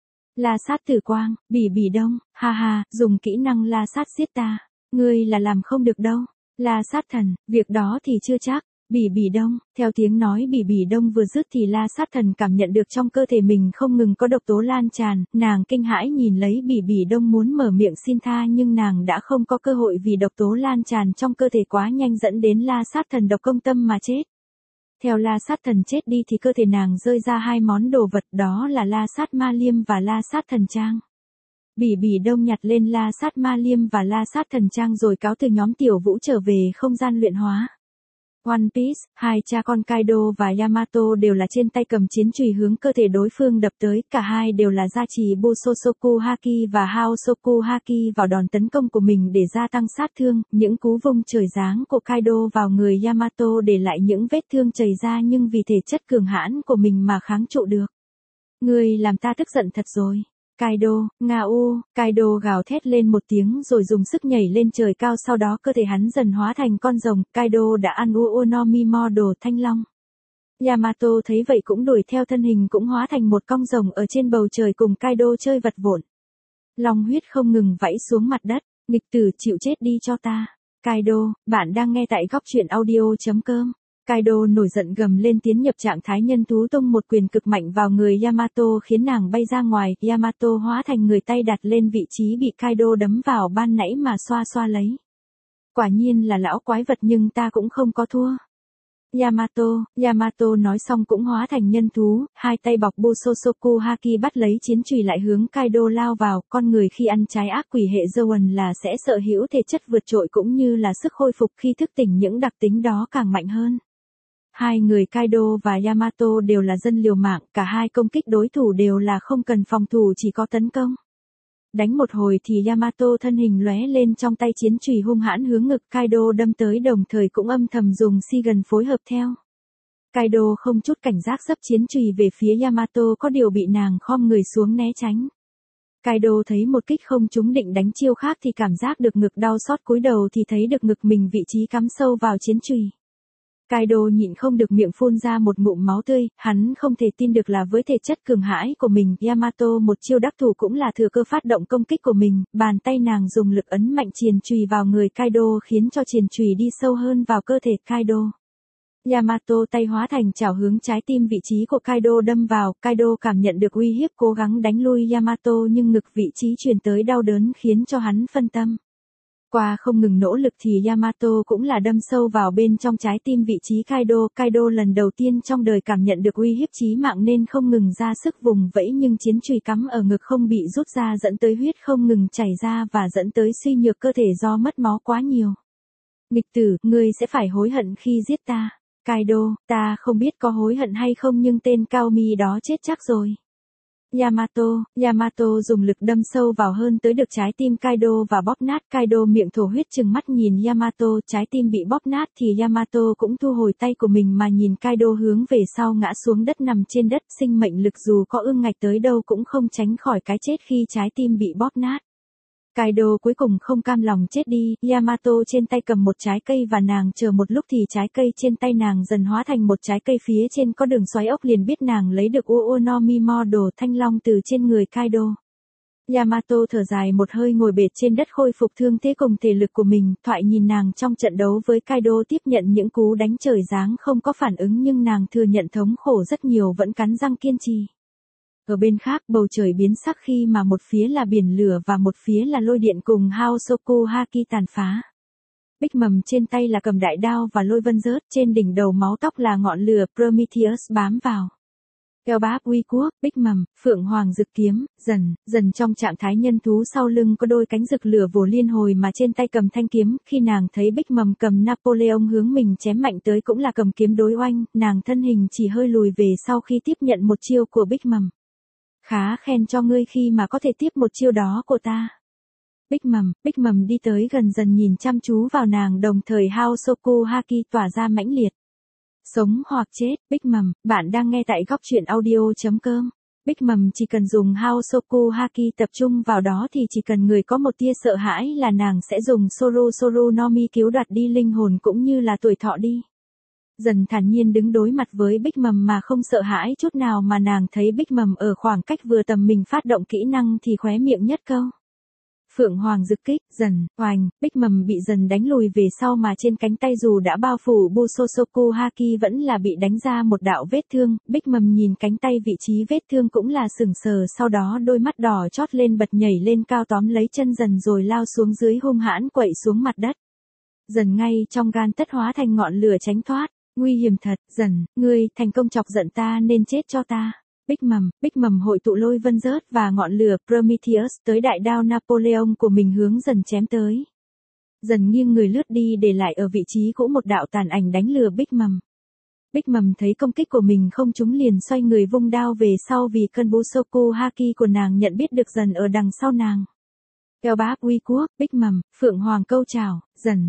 La Sát Tử Quang, Bỉ Bỉ Đông, ha ha, dùng kỹ năng La Sát giết ta, ngươi là làm không được đâu. La Sát Thần, việc đó thì chưa chắc. Bỉ Bỉ Đông, theo tiếng nói Bỉ Bỉ Đông vừa dứt thì La Sát Thần cảm nhận được trong cơ thể mình không ngừng có độc tố lan tràn, nàng kinh hãi nhìn lấy Bỉ Bỉ Đông muốn mở miệng xin tha nhưng nàng đã không có cơ hội vì độc tố lan tràn trong cơ thể quá nhanh dẫn đến La Sát Thần độc công tâm mà chết. Theo La Sát Thần chết đi thì cơ thể nàng rơi ra hai món đồ vật, đó là La Sát Ma Liêm và La Sát Thần Trang. Bỉ Bỉ Đông nhặt lên La Sát Ma Liêm và La Sát Thần Trang rồi cáo từ nhóm Tiểu Vũ trở về không gian luyện hóa. One Piece, hai cha con Kaido và Yamato đều là trên tay cầm chiến chùy hướng cơ thể đối phương đập tới, cả hai đều là gia trì Busosoku Haki và Haosoku Haki vào đòn tấn công của mình để gia tăng sát thương, những cú vung trời giáng của Kaido vào người Yamato để lại những vết thương chảy ra nhưng vì thể chất cường hãn của mình mà kháng trụ được. Ngươi làm ta tức giận thật rồi. Kaido gào thét lên một tiếng rồi dùng sức nhảy lên trời cao, sau đó cơ thể hắn dần hóa thành con rồng, Kaido đã ăn Uonomi Model Thanh Long. Yamato thấy vậy cũng đuổi theo, thân hình cũng hóa thành một con rồng ở trên bầu trời cùng Kaido chơi vật vộn. Long huyết không ngừng vẫy xuống mặt đất, nghịch tử chịu chết đi cho ta. Kaido, bạn đang nghe tại góc truyện audio.com. Kaido nổi giận gầm lên tiến nhập trạng thái nhân thú, tung một quyền cực mạnh vào người Yamato khiến nàng bay ra ngoài, Yamato hóa thành người tay đặt lên vị trí bị Kaido đấm vào ban nãy mà xoa xoa lấy. Quả nhiên là lão quái vật nhưng ta cũng không có thua. Yamato nói xong cũng hóa thành nhân thú, hai tay bọc Busosoku Haki bắt lấy chiến chùy lại hướng Kaido lao vào, con người khi ăn trái ác quỷ hệ Zoan là sẽ sở hữu thể chất vượt trội cũng như là sức hồi phục khi thức tỉnh, những đặc tính đó càng mạnh hơn. Hai người Kaido và Yamato đều là dân liều mạng, cả hai công kích đối thủ đều là không cần phòng thủ chỉ có tấn công. Đánh một hồi thì Yamato thân hình lóe lên, trong tay chiến chùy hung hãn hướng ngực Kaido đâm tới, đồng thời cũng âm thầm dùng Shigen phối hợp theo. Kaido không chút cảnh giác xấp chiến chùy về phía Yamato, có điều bị nàng khom người xuống né tránh. Kaido thấy một kích không trúng định đánh chiêu khác thì cảm giác được ngực đau xót, cúi đầu thì thấy được ngực mình vị trí cắm sâu vào chiến chùy. Kaido nhịn không được miệng phun ra một ngụm máu tươi, hắn không thể tin được là với thể chất cường hãn của mình, Yamato một chiêu đắc thủ cũng là thừa cơ phát động công kích của mình, bàn tay nàng dùng lực ấn mạnh chuyền chùy vào người Kaido khiến cho chuyền chùy đi sâu hơn vào cơ thể Kaido. Yamato tay hóa thành chảo hướng trái tim vị trí của Kaido đâm vào, Kaido cảm nhận được uy hiếp cố gắng đánh lui Yamato nhưng ngực vị trí truyền tới đau đớn khiến cho hắn phân tâm. Qua không ngừng nỗ lực thì Yamato cũng là đâm sâu vào bên trong trái tim vị trí Kaido lần đầu tiên trong đời cảm nhận được uy hiếp chí mạng nên không ngừng ra sức vùng vẫy nhưng chiến chùy cắm ở ngực không bị rút ra dẫn tới huyết không ngừng chảy ra và dẫn tới suy nhược cơ thể do mất máu quá nhiều. Nghịch tử, ngươi sẽ phải hối hận khi giết ta. Kaido, ta không biết có hối hận hay không nhưng tên Cao Mi đó chết chắc rồi. Yamato dùng lực đâm sâu vào hơn tới được trái tim Kaido và bóp nát. Kaido miệng thổ huyết trừng mắt nhìn Yamato, trái tim bị bóp nát thì Yamato cũng thu hồi tay của mình mà nhìn Kaido hướng về sau ngã xuống đất nằm trên đất, sinh mệnh lực dù có ương ngạch tới đâu cũng không tránh khỏi cái chết khi trái tim bị bóp nát. Kaido cuối cùng không cam lòng chết đi, Yamato trên tay cầm một trái cây và nàng chờ một lúc thì trái cây trên tay nàng dần hóa thành một trái cây phía trên có đường xoáy ốc, liền biết nàng lấy được Uonomi Model Thanh Long từ trên người Kaido. Yamato thở dài một hơi ngồi bệt trên đất khôi phục thương thế cùng thể lực của mình, thoại nhìn nàng trong trận đấu với Kaido tiếp nhận những cú đánh trời giáng không có phản ứng nhưng nàng thừa nhận thống khổ rất nhiều vẫn cắn răng kiên trì. Ở bên khác bầu trời biến sắc khi mà một phía là biển lửa và một phía là lôi điện cùng Haosoku Haki tàn phá. Big Mom trên tay là cầm đại đao và lôi vân rớt, trên đỉnh đầu máu tóc là ngọn lửa Prometheus bám vào. Eo báp uy quốc, Big Mom, Phượng Hoàng rực kiếm, dần trong trạng thái nhân thú sau lưng có đôi cánh rực lửa vồ liên hồi mà trên tay cầm thanh kiếm, khi nàng thấy Big Mom cầm Napoleon hướng mình chém mạnh tới cũng là cầm kiếm đối oanh, nàng thân hình chỉ hơi lùi về sau khi tiếp nhận một chiêu của Big Mom. Khá khen cho ngươi khi mà có thể tiếp một chiêu đó của ta. Big Mom đi tới gần dần nhìn chăm chú vào nàng đồng thời Haosoku Haki tỏa ra mãnh liệt. Sống hoặc chết, Big Mom, bạn đang nghe tại góc truyện audio.com. Big Mom chỉ cần dùng Haosoku Haki tập trung vào đó thì chỉ cần người có một tia sợ hãi là nàng sẽ dùng Soro no Mi cứu đoạt đi linh hồn cũng như là tuổi thọ đi. Dần thản nhiên đứng đối mặt với Big Mom mà không sợ hãi chút nào mà nàng thấy Big Mom ở khoảng cách vừa tầm mình phát động kỹ năng thì khóe miệng nhất câu. Phượng Hoàng rực kích, oành, Big Mom bị dần đánh lùi về sau mà trên cánh tay dù đã bao phủ Busosoku Haki vẫn là bị đánh ra một đạo vết thương, Big Mom nhìn cánh tay vị trí vết thương cũng là sừng sờ sau đó đôi mắt đỏ chót lên bật nhảy lên cao tóm lấy chân dần rồi lao xuống dưới hung hãn quậy xuống mặt đất. Dần ngay trong gan tất hóa thành ngọn lửa tránh thoát, nguy hiểm thật, ngươi thành công chọc giận ta nên chết cho ta. Big Mom hội tụ lôi vân rớt và ngọn lửa Prometheus tới đại đao Napoleon của mình hướng dần chém tới. Dần nghiêng người lướt đi để lại ở vị trí cũ một đạo tàn ảnh đánh lừa Big Mom. Big Mom thấy công kích của mình không trúng liền xoay người vung đao về sau vì cơn Busoku Haki của nàng nhận biết được dần ở đằng sau nàng. Eo báp uy quốc, Big Mom, Phượng Hoàng câu chào,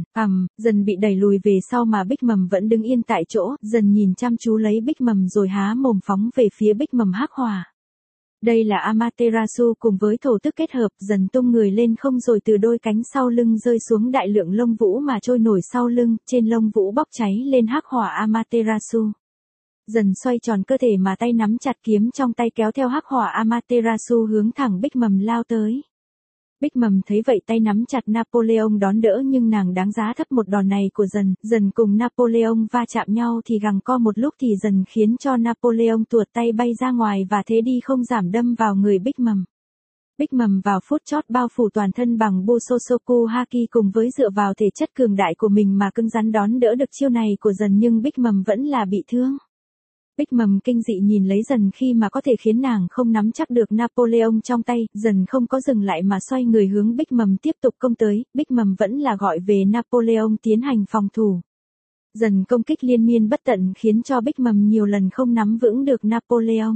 dần bị đẩy lùi về sau mà Big Mom vẫn đứng yên tại chỗ, dần nhìn chăm chú lấy Big Mom rồi há mồm phóng về phía Big Mom hắc hỏa. Đây là Amaterasu cùng với thổ tức kết hợp, dần tung người lên không rồi từ đôi cánh sau lưng rơi xuống đại lượng lông vũ mà trôi nổi sau lưng, trên lông vũ bốc cháy lên hắc hỏa Amaterasu. Dần xoay tròn cơ thể mà tay nắm chặt kiếm trong tay kéo theo hắc hỏa Amaterasu hướng thẳng Big Mom lao tới. Big Mom thấy vậy tay nắm chặt Napoleon đón đỡ nhưng nàng đáng giá thấp một đòn này của dần cùng Napoleon va chạm nhau thì gằng co một lúc thì dần khiến cho Napoleon tuột tay bay ra ngoài và thế đi không giảm đâm vào người Big Mom. Big Mom vào phút chót bao phủ toàn thân bằng Busosoku Haki cùng với dựa vào thể chất cường đại của mình mà cứng rắn đón đỡ được chiêu này của dần nhưng Big Mom vẫn là bị thương. Big Mom kinh dị nhìn lấy dần khi mà có thể khiến nàng không nắm chắc được Napoleon trong tay, dần không có dừng lại mà xoay người hướng Big Mom tiếp tục công tới, Big Mom vẫn là gọi về Napoleon tiến hành phòng thủ. Dần công kích liên miên bất tận khiến cho Big Mom nhiều lần không nắm vững được Napoleon.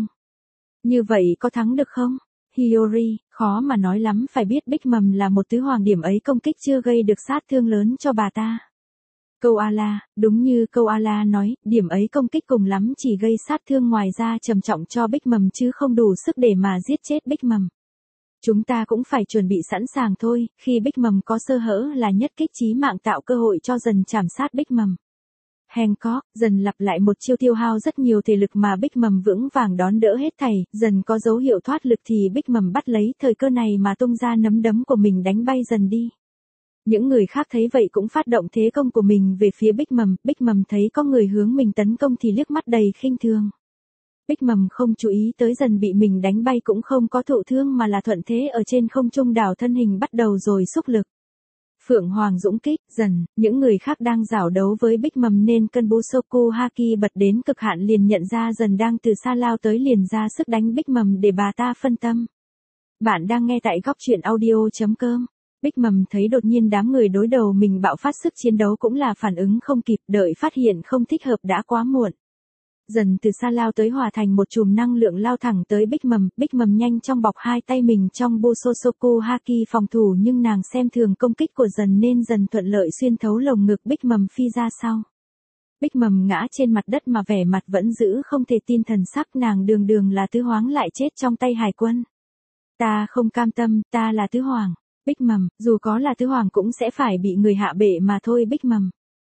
Như vậy có thắng được không? Hiyori, khó mà nói lắm phải biết Big Mom là một tứ hoàng điểm ấy công kích chưa gây được sát thương lớn cho bà ta. Koala, đúng như Koala nói, điểm ấy công kích cùng lắm chỉ gây sát thương ngoài ra trầm trọng cho Big Mom chứ không đủ sức để mà giết chết Big Mom. Chúng ta cũng phải chuẩn bị sẵn sàng thôi, khi Big Mom có sơ hở là nhất kích chí mạng tạo cơ hội cho dần chảm sát Big Mom. Hancock, dần lặp lại một chiêu tiêu hao rất nhiều thể lực mà Big Mom vững vàng đón đỡ hết thảy, dần có dấu hiệu thoát lực thì Big Mom bắt lấy thời cơ này mà tung ra nắm đấm của mình đánh bay dần đi. Những người khác thấy vậy cũng phát động thế công của mình về phía Big Mom thấy có người hướng mình tấn công thì liếc mắt đầy khinh thường. Big Mom không chú ý tới dần bị mình đánh bay cũng không có thụ thương mà là thuận thế ở trên không trung đảo thân hình bắt đầu rồi xúc lực. Phượng Hoàng dũng kích, những người khác đang giảo đấu với Big Mom nên cơn Busoku Haki bật đến cực hạn liền nhận ra dần đang từ xa lao tới liền ra sức đánh Big Mom để bà ta phân tâm. Bạn đang nghe tại góc truyện audio.com. Big Mom thấy đột nhiên đám người đối đầu mình bạo phát sức chiến đấu cũng là phản ứng không kịp, đợi phát hiện không thích hợp đã quá muộn. Dần từ xa lao tới hòa thành một chùm năng lượng lao thẳng tới Big Mom nhanh trong bọc hai tay mình trong Busosoku Haki phòng thủ nhưng nàng xem thường công kích của dần nên dần thuận lợi xuyên thấu lồng ngực Big Mom phi ra sau. Big Mom ngã trên mặt đất mà vẻ mặt vẫn giữ không thể tin thần sắc nàng đường là tứ hoàng lại chết trong tay hải quân. Ta không cam tâm, ta là tứ hoàng. Big Mom, dù có là tứ hoàng cũng sẽ phải bị người hạ bệ mà thôi Big Mom.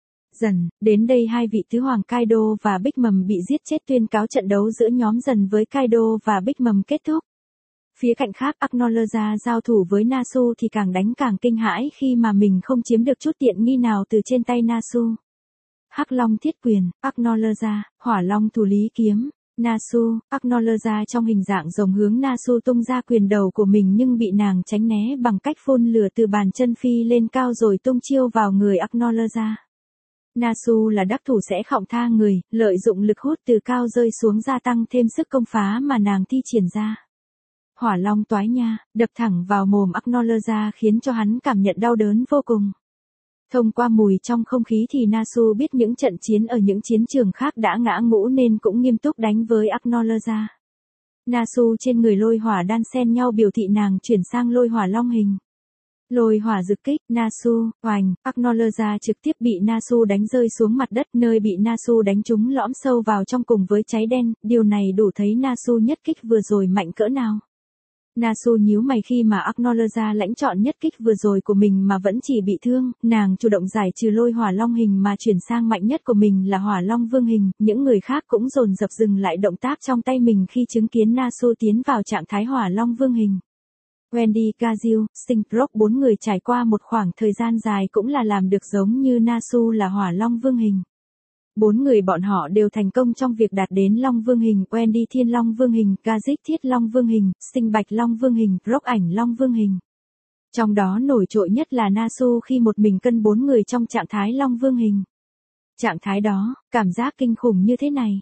Đến đây hai vị tứ hoàng Kaido và Big Mom bị giết chết tuyên cáo trận đấu giữa nhóm dần với Kaido và Big Mom kết thúc. Phía cạnh khác Acknowledge giao thủ với Nasu thì càng đánh càng kinh hãi khi mà mình không chiếm được chút tiện nghi nào từ trên tay Nasu. Hắc Long thiết quyền, Acknowledge, Hỏa Long thủ lý kiếm. Nasu, Acknowledge trong hình dạng rồng hướng Nasu tung ra quyền đầu của mình nhưng bị nàng tránh né bằng cách phun lửa từ bàn chân phi lên cao rồi tung chiêu vào người Acknowledge. Nasu là đắc thủ sẽ khom tha người, lợi dụng lực hút từ cao rơi xuống gia tăng thêm sức công phá mà nàng thi triển ra. Hỏa Long toái nha, đập thẳng vào mồm Acknowledge khiến cho hắn cảm nhận đau đớn vô cùng. Thông qua mùi trong không khí thì Nasu biết những trận chiến ở những chiến trường khác đã ngã ngũ nên cũng nghiêm túc đánh với Acknowledge. Nasu trên người lôi hỏa đan xen nhau biểu thị nàng chuyển sang lôi hỏa long hình. Lôi hỏa dực kích, Nasu, oành, Acknowledge trực tiếp bị Nasu đánh rơi xuống mặt đất nơi bị Nasu đánh trúng lõm sâu vào trong cùng với cháy đen, điều này đủ thấy Nasu nhất kích vừa rồi mạnh cỡ nào. Nasu nhíu mày khi mà Acknowledge lãnh chọn nhất kích vừa rồi của mình mà vẫn chỉ bị thương, nàng chủ động giải trừ lôi hỏa long hình mà chuyển sang mạnh nhất của mình là hỏa long vương hình, những người khác cũng dồn dập dừng lại động tác trong tay mình khi chứng kiến Nasu tiến vào trạng thái hỏa long vương hình. Wendy Cazill, Sting Rock bốn người trải qua một khoảng thời gian dài cũng là làm được giống như Nasu là hỏa long vương hình. Bốn người bọn họ đều thành công trong việc đạt đến Long Vương hình, Wendy Thiên Long Vương hình, Kazik Thiết Long Vương hình, Sting Bạch Long Vương hình, Rock Ảnh Long Vương hình. Trong đó nổi trội nhất là Nasu khi một mình cân bốn người trong trạng thái Long Vương hình. Trạng thái đó, cảm giác kinh khủng như thế này.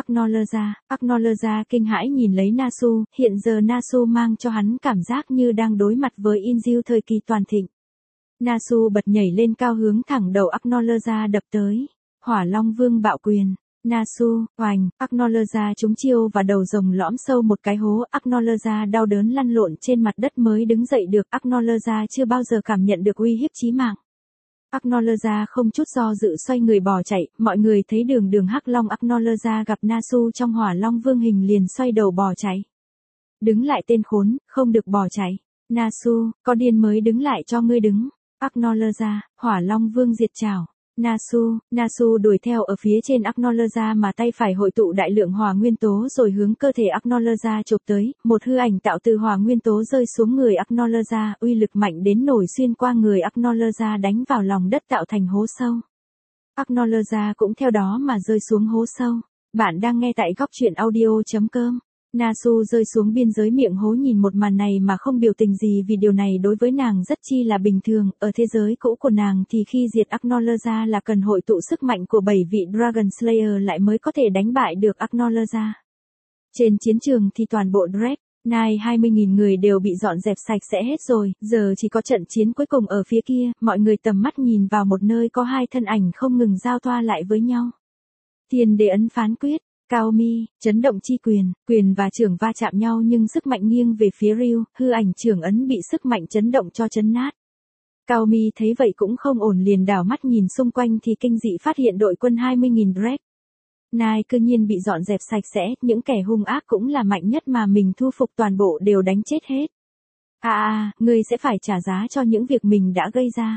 Acknowledge kinh hãi nhìn lấy Nasu, hiện giờ Nasu mang cho hắn cảm giác như đang đối mặt với Inzil thời kỳ toàn thịnh. Nasu bật nhảy lên cao hướng thẳng đầu Acknowledge đập tới. Hỏa Long Vương bạo quyền. Nasu, oành, Acknowledge trúng chiêu và đầu rồng lõm sâu một cái hố. Acknowledge đau đớn lăn lộn trên mặt đất mới đứng dậy được. Acknowledge chưa bao giờ cảm nhận được uy hiếp chí mạng. Acknowledge không chút do dự xoay người bỏ chạy. Mọi người thấy đường Hắc Long Acknowledge gặp Nasu trong Hỏa Long Vương hình liền xoay đầu bỏ chạy. Đứng lại tên khốn, không được bỏ chạy. Nasu, có điên mới đứng lại cho ngươi đứng. Acknowledge, Hỏa Long Vương diệt trảo. Nasu đuổi theo ở phía trên Acknowledge mà tay phải hội tụ đại lượng hỏa nguyên tố rồi hướng cơ thể Acknowledge chộp tới, một hư ảnh tạo từ hỏa nguyên tố rơi xuống người Acknowledge, uy lực mạnh đến nổi xuyên qua người Acknowledge đánh vào lòng đất tạo thành hố sâu. Acknowledge cũng theo đó mà rơi xuống hố sâu. Bạn đang nghe tại góc truyện audio.com. Nasu rơi xuống biên giới miệng hố nhìn một màn này mà không biểu tình gì vì điều này đối với nàng rất chi là bình thường, ở thế giới cũ của nàng thì khi diệt Acknowledge là cần hội tụ sức mạnh của 7 vị Dragon Slayer lại mới có thể đánh bại được Acknowledge. Trên chiến trường thì toàn bộ Dread, Nine 20.000 người đều bị dọn dẹp sạch sẽ hết rồi, giờ chỉ có trận chiến cuối cùng ở phía kia, mọi người tầm mắt nhìn vào một nơi có hai thân ảnh không ngừng giao thoa lại với nhau. Thiên đế ấn phán quyết. Cao Mi, chấn động chi quyền và trưởng va chạm nhau nhưng sức mạnh nghiêng về phía Ryu, hư ảnh trưởng ấn bị sức mạnh chấn động cho chấn nát. Cao Mi thấy vậy cũng không ổn liền đảo mắt nhìn xung quanh thì kinh dị phát hiện đội quân 20.000 Dread. Nai cư nhiên bị dọn dẹp sạch sẽ, những kẻ hung ác cũng là mạnh nhất mà mình thu phục toàn bộ đều đánh chết hết. Ngươi sẽ phải trả giá cho những việc mình đã gây ra.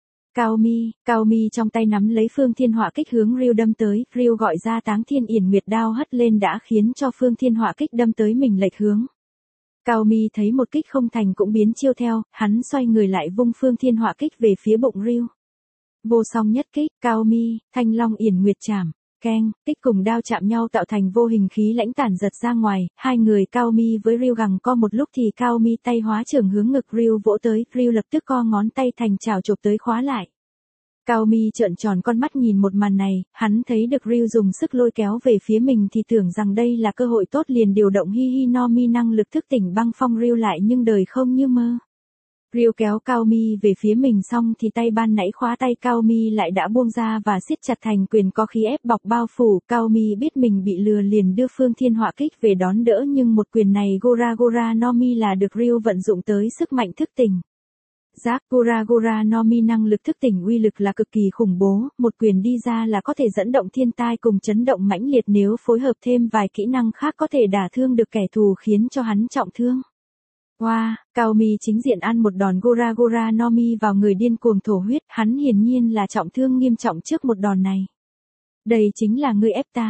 Cao Mi trong tay nắm lấy Phương Thiên Hỏa Kích hướng Ryu đâm tới, Ryu gọi ra Táng Thiên Yển Nguyệt đao hất lên đã khiến cho Phương Thiên Hỏa Kích đâm tới mình lệch hướng. Cao Mi thấy một kích không thành cũng biến chiêu theo, hắn xoay người lại vung Phương Thiên Hỏa Kích về phía bụng Ryu. Vô song nhất kích, Cao Mi, Thanh Long Yển Nguyệt chảm. Keng, kích cùng đao chạm nhau tạo thành vô hình khí lãnh tản giật ra ngoài, hai người Cao Mi với Ryu gằng co một lúc thì Cao Mi tay hóa trưởng hướng ngực Ryu vỗ tới, Ryu lập tức co ngón tay thành chảo chộp tới khóa lại. Cao Mi trợn tròn con mắt nhìn một màn này, hắn thấy được Ryu dùng sức lôi kéo về phía mình thì tưởng rằng đây là cơ hội tốt liền điều động Hi Hi no Mi năng lực thức tỉnh băng phong Ryu lại nhưng đời không như mơ. Ryu kéo Cao Mi về phía mình xong thì tay ban nãy khóa tay Cao Mi lại đã buông ra và siết chặt thành quyền có khí ép bọc bao phủ. Cao Mi biết mình bị lừa liền đưa Phương Thiên Hỏa Kích về đón đỡ nhưng một quyền này Gora no Mi là được Ryu vận dụng tới sức mạnh thức tỉnh. Giáp Gora no Mi năng lực thức tỉnh uy lực là cực kỳ khủng bố, một quyền đi ra là có thể dẫn động thiên tai cùng chấn động mãnh liệt nếu phối hợp thêm vài kỹ năng khác có thể đả thương được kẻ thù khiến cho hắn trọng thương. Cao Mi chính diện ăn một đòn Gora no Mi vào người điên cuồng thổ huyết, hắn hiển nhiên là trọng thương nghiêm trọng trước một đòn này. Đây chính là ngươi ép ta.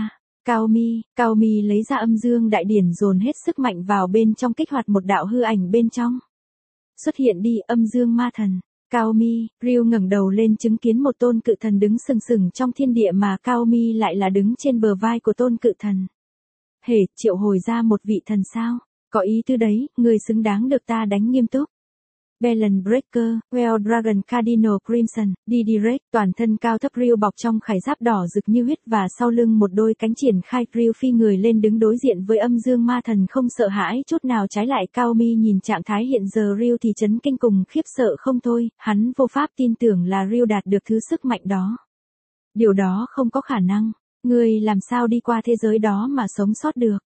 Cao Mi lấy ra âm dương đại điển dồn hết sức mạnh vào bên trong kích hoạt một đạo hư ảnh bên trong. Xuất hiện đi âm dương ma thần. Cao Mi, Ryu ngẩng đầu lên chứng kiến một tôn cự thần đứng sừng sừng trong thiên địa mà Cao Mi lại là đứng trên bờ vai của tôn cự thần. Hề, triệu hồi ra một vị thần sao? Có ý tư đấy, người xứng đáng được ta đánh nghiêm túc. Balance Breaker, Well Dragon Cardinal Crimson, đi direct, toàn thân cao thấp Ryu bọc trong khải giáp đỏ rực như huyết và sau lưng một đôi cánh triển khai Ryu phi người lên đứng đối diện với âm dương ma thần không sợ hãi chút nào trái lại Cao Mi nhìn trạng thái hiện giờ Ryu thì chấn kinh cùng khiếp sợ không thôi, hắn vô pháp tin tưởng là Ryu đạt được thứ sức mạnh đó. Điều đó không có khả năng, người làm sao đi qua thế giới đó mà sống sót được.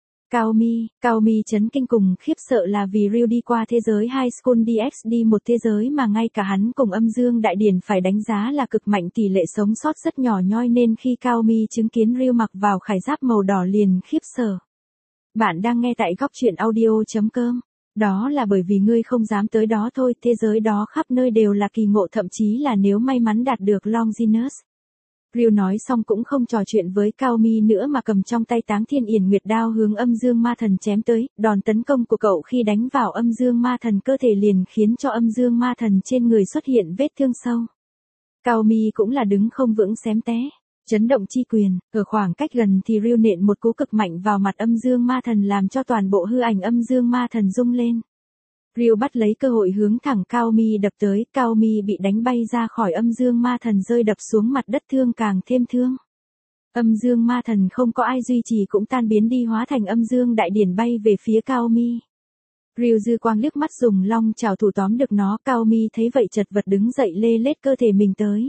Cao Mi chấn kinh cùng khiếp sợ là vì Ryu đi qua thế giới High School DxD một thế giới mà ngay cả hắn cùng âm dương đại điển phải đánh giá là cực mạnh tỷ lệ sống sót rất nhỏ nhoi nên khi Cao Mi chứng kiến Ryu mặc vào khải giáp màu đỏ liền khiếp sợ. Bạn đang nghe tại góc truyện audio.com. Đó là bởi vì ngươi không dám tới đó thôi, thế giới đó khắp nơi đều là kỳ ngộ thậm chí là nếu may mắn đạt được Longinus. Ryu nói xong cũng không trò chuyện với Cao Mi nữa mà cầm trong tay Táng Thiên Yển Nguyệt đao hướng âm dương ma thần chém tới, đòn tấn công của cậu khi đánh vào âm dương ma thần cơ thể liền khiến cho âm dương ma thần trên người xuất hiện vết thương sâu. Cao Mi cũng là đứng không vững xém té. Chấn động chi quyền, ở khoảng cách gần thì Ryu nện một cú cực mạnh vào mặt âm dương ma thần làm cho toàn bộ hư ảnh âm dương ma thần rung lên. Ryu bắt lấy cơ hội hướng thẳng Cao Mi đập tới, Cao Mi bị đánh bay ra khỏi âm dương ma thần rơi đập xuống mặt đất thương càng thêm thương. Âm dương ma thần không có ai duy trì cũng tan biến đi hóa thành âm dương đại điển bay về phía Cao Mi. Ryu dư quang liếc mắt dùng long chảo thủ tóm được nó, Cao Mi thấy vậy chật vật đứng dậy lê lết cơ thể mình tới.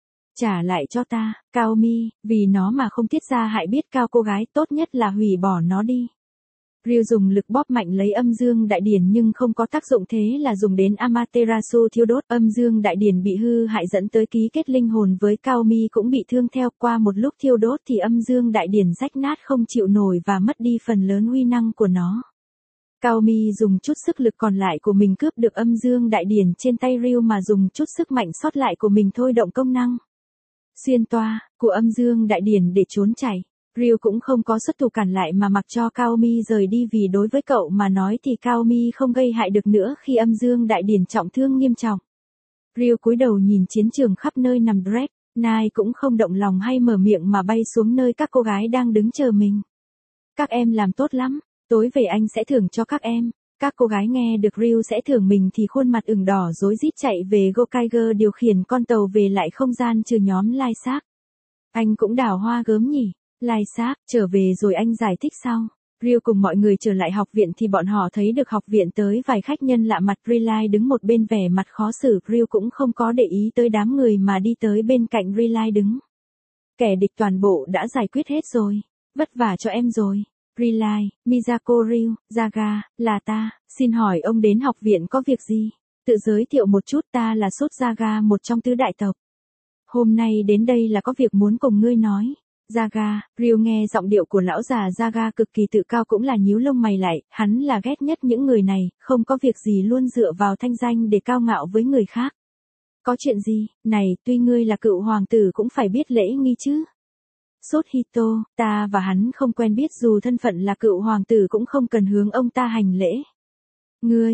Trả lại cho ta, Cao Mi, vì nó mà không tiết ra hại biết cao cô gái tốt nhất là hủy bỏ nó đi. Ryu dùng lực bóp mạnh lấy âm dương đại điển nhưng không có tác dụng thế là dùng đến Amaterasu thiêu đốt. Âm dương đại điển bị hư hại dẫn tới ký kết linh hồn với Cao Mi cũng bị thương theo qua một lúc thiêu đốt thì âm dương đại điển rách nát không chịu nổi và mất đi phần lớn uy năng của nó. Cao Mi dùng chút sức lực còn lại của mình cướp được âm dương đại điển trên tay Ryu mà dùng chút sức mạnh sót lại của mình thôi động công năng xuyên toa của âm dương đại điển để trốn chạy. Ryu cũng không có xuất thủ cản lại mà mặc cho Cao Mi rời đi vì đối với cậu mà nói thì Cao Mi không gây hại được nữa khi âm dương đại điển trọng thương nghiêm trọng. Ryu cúi đầu nhìn chiến trường khắp nơi nằm Dread, Nai cũng không động lòng hay mở miệng mà bay xuống nơi các cô gái đang đứng chờ mình. Các em làm tốt lắm, tối về anh sẽ thưởng cho các em. Các cô gái nghe được Ryu sẽ thưởng mình thì khuôn mặt ửng đỏ rối rít chạy về Gokaiger điều khiển con tàu về lại không gian trừ nhóm Lai Xác. Anh cũng đào hoa gớm nhỉ? Lai Xác, trở về rồi anh giải thích sau. Ryu cùng mọi người trở lại học viện thì bọn họ thấy được học viện tới vài khách nhân lạ mặt. Relay đứng một bên vẻ mặt khó xử, Ryu cũng không có để ý tới đám người mà đi tới bên cạnh Relay đứng. Kẻ địch toàn bộ đã giải quyết hết rồi, vất vả cho em rồi. Relay, Miyako Ryu, Zaga, là ta, xin hỏi ông đến học viện có việc gì? Tự giới thiệu một chút, ta là Sốt Zaga, một trong tứ đại tộc. Hôm nay đến đây là có việc muốn cùng ngươi nói. Zaga, Ryu nghe giọng điệu của lão già Zaga cực kỳ tự cao cũng là nhíu lông mày lại, hắn là ghét nhất những người này, không có việc gì luôn dựa vào thanh danh để cao ngạo với người khác. Có chuyện gì, này, tuy ngươi là cựu hoàng tử cũng phải biết lễ nghi chứ. Sốt Hito, ta và hắn không quen biết dù thân phận là cựu hoàng tử cũng không cần hướng ông ta hành lễ. Ngươi,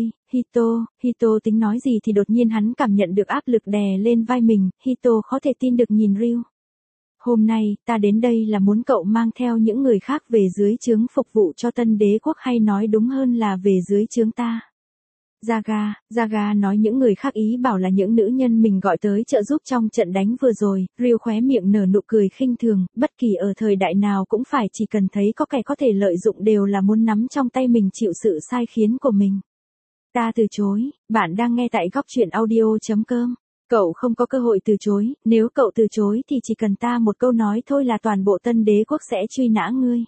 Hito tính nói gì thì đột nhiên hắn cảm nhận được áp lực đè lên vai mình, Hito khó thể tin được nhìn Ryu. Hôm nay, ta đến đây là muốn cậu mang theo những người khác về dưới trướng phục vụ cho tân đế quốc hay nói đúng hơn là về dưới trướng ta. Zaga nói những người khác ý bảo là những nữ nhân mình gọi tới trợ giúp trong trận đánh vừa rồi, Ryu khóe miệng nở nụ cười khinh thường, bất kỳ ở thời đại nào cũng phải chỉ cần thấy có kẻ có thể lợi dụng đều là muốn nắm trong tay mình chịu sự sai khiến của mình. Ta từ chối, bạn đang nghe tại góc truyện audio.com. Cậu không có cơ hội từ chối, nếu cậu từ chối thì chỉ cần ta một câu nói thôi là toàn bộ tân đế quốc sẽ truy nã ngươi.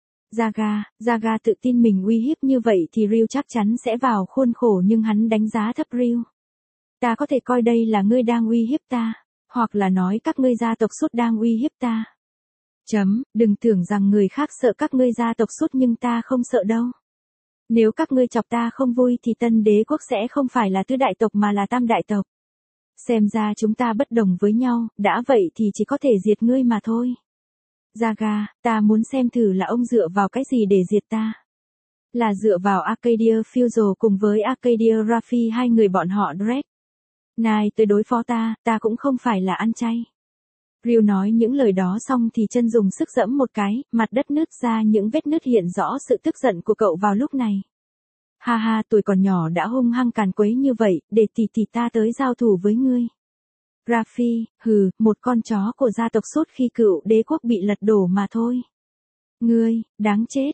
Zaga tự tin mình uy hiếp như vậy thì Ryu chắc chắn sẽ vào khuôn khổ nhưng hắn đánh giá thấp Ryu. Ta có thể coi đây là ngươi đang uy hiếp ta, hoặc là nói các ngươi gia tộc Sút đang uy hiếp ta. Đừng tưởng rằng người khác sợ các ngươi gia tộc Sút nhưng ta không sợ đâu. Nếu các ngươi chọc ta không vui thì tân đế quốc sẽ không phải là tứ đại tộc mà là tam đại tộc. Xem ra chúng ta bất đồng với nhau, đã vậy thì chỉ có thể diệt ngươi mà thôi. Jaga, ta muốn xem thử là ông dựa vào cái gì để diệt ta. Là dựa vào Arcadia Fuso cùng với Arcadia Raffi, hai người bọn họ Drake. Này tới đối phó ta cũng không phải là ăn chay. Ryu nói những lời đó xong thì chân dùng sức giẫm một cái, mặt đất nứt ra những vết nứt hiện rõ sự tức giận của cậu vào lúc này. Ha ha, tuổi còn nhỏ đã hung hăng càn quấy như vậy, để tỷ ta tới giao thủ với ngươi. Raffi, hừ, một con chó của gia tộc sốt khi cựu đế quốc bị lật đổ mà thôi. Ngươi, đáng chết,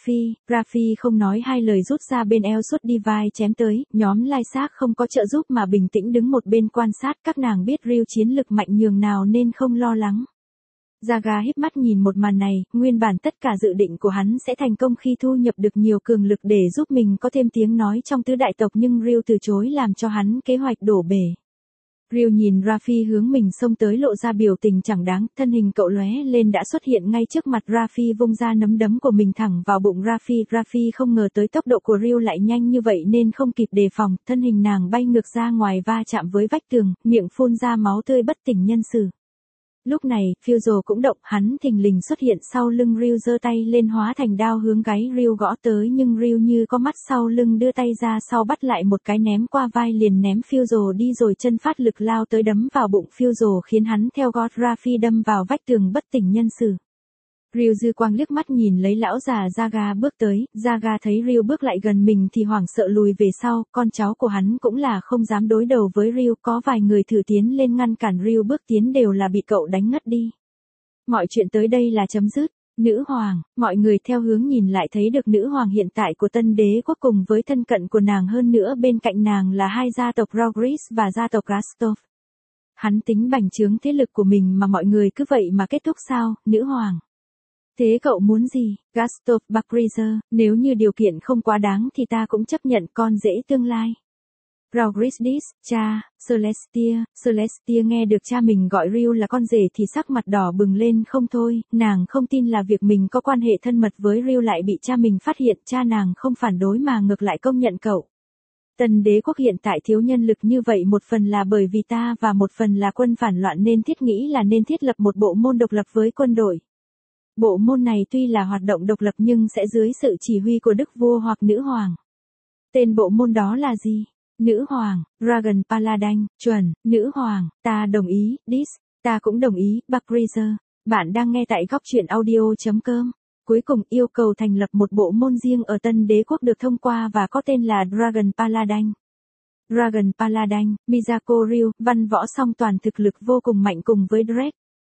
Raffi không nói hai lời rút ra bên eo suốt đi vai chém tới, nhóm lai xác không có trợ giúp mà bình tĩnh đứng một bên quan sát, các nàng biết Ryu chiến lực mạnh nhường nào nên không lo lắng. Jaga híp mắt nhìn một màn này, nguyên bản tất cả dự định của hắn sẽ thành công khi thu nhập được nhiều cường lực để giúp mình có thêm tiếng nói trong tứ đại tộc, nhưng Ryu từ chối làm cho hắn kế hoạch đổ bể. Ryu nhìn Raffi hướng mình xông tới lộ ra biểu tình chẳng đáng, thân hình cậu lóe lên đã xuất hiện ngay trước mặt Raffi, vung ra nắm đấm của mình thẳng vào bụng Raffi. Raffi không ngờ tới tốc độ của Ryu lại nhanh như vậy nên không kịp đề phòng, thân hình nàng bay ngược ra ngoài va chạm với vách tường, miệng phun ra máu tươi bất tỉnh nhân sự. Lúc này, Fuso cũng động, hắn thình lình xuất hiện sau lưng Ryu, giơ tay lên hóa thành đao hướng gáy Ryu gõ tới, nhưng Ryu như có mắt sau lưng đưa tay ra sau bắt lại một cái ném qua vai, liền ném Fuso đi rồi chân phát lực lao tới đấm vào bụng Fuso khiến hắn theo gót Raffi đâm vào vách tường bất tỉnh nhân sự. Ryu dư quang liếc mắt nhìn lấy lão già Jaga bước tới, Jaga thấy Ryu bước lại gần mình thì hoảng sợ lùi về sau, con cháu của hắn cũng là không dám đối đầu với Ryu, có vài người thử tiến lên ngăn cản Ryu bước tiến đều là bị cậu đánh ngất đi. Mọi chuyện tới đây là chấm dứt. Nữ hoàng, mọi người theo hướng nhìn lại thấy được nữ hoàng hiện tại của Tân Đế quốc cùng với thân cận của nàng, hơn nữa bên cạnh nàng là hai gia tộc Rogris và gia tộc Rastov. Hắn tính bành trướng thế lực của mình mà mọi người cứ vậy mà kết thúc sao, nữ hoàng. Thế cậu muốn gì, Gastov Bakrizer, nếu như điều kiện không quá đáng thì ta cũng chấp nhận, con rể tương lai. Rogrisdis, cha, Celestia nghe được cha mình gọi Ryu là con rể thì sắc mặt đỏ bừng lên không thôi, nàng không tin là việc mình có quan hệ thân mật với Ryu lại bị cha mình phát hiện, cha nàng không phản đối mà ngược lại công nhận cậu. Tân Đế quốc hiện tại thiếu nhân lực như vậy, một phần là bởi vì ta và một phần là quân phản loạn nên thiết nghĩ là nên thiết lập một bộ môn độc lập với quân đội. Bộ môn này tuy là hoạt động độc lập nhưng sẽ dưới sự chỉ huy của đức vua hoặc nữ hoàng. Tên bộ môn đó là gì? Nữ hoàng, Dragon Paladin, chuẩn, nữ hoàng, ta đồng ý, ta cũng đồng ý, Bakrizer. Bạn đang nghe tại góc truyện audio.com. Cuối cùng yêu cầu thành lập một bộ môn riêng ở Tân Đế quốc được thông qua và có tên là Dragon Paladin. Dragon Paladin, Miyako Ryu, văn võ song toàn thực lực vô cùng mạnh cùng với Drake.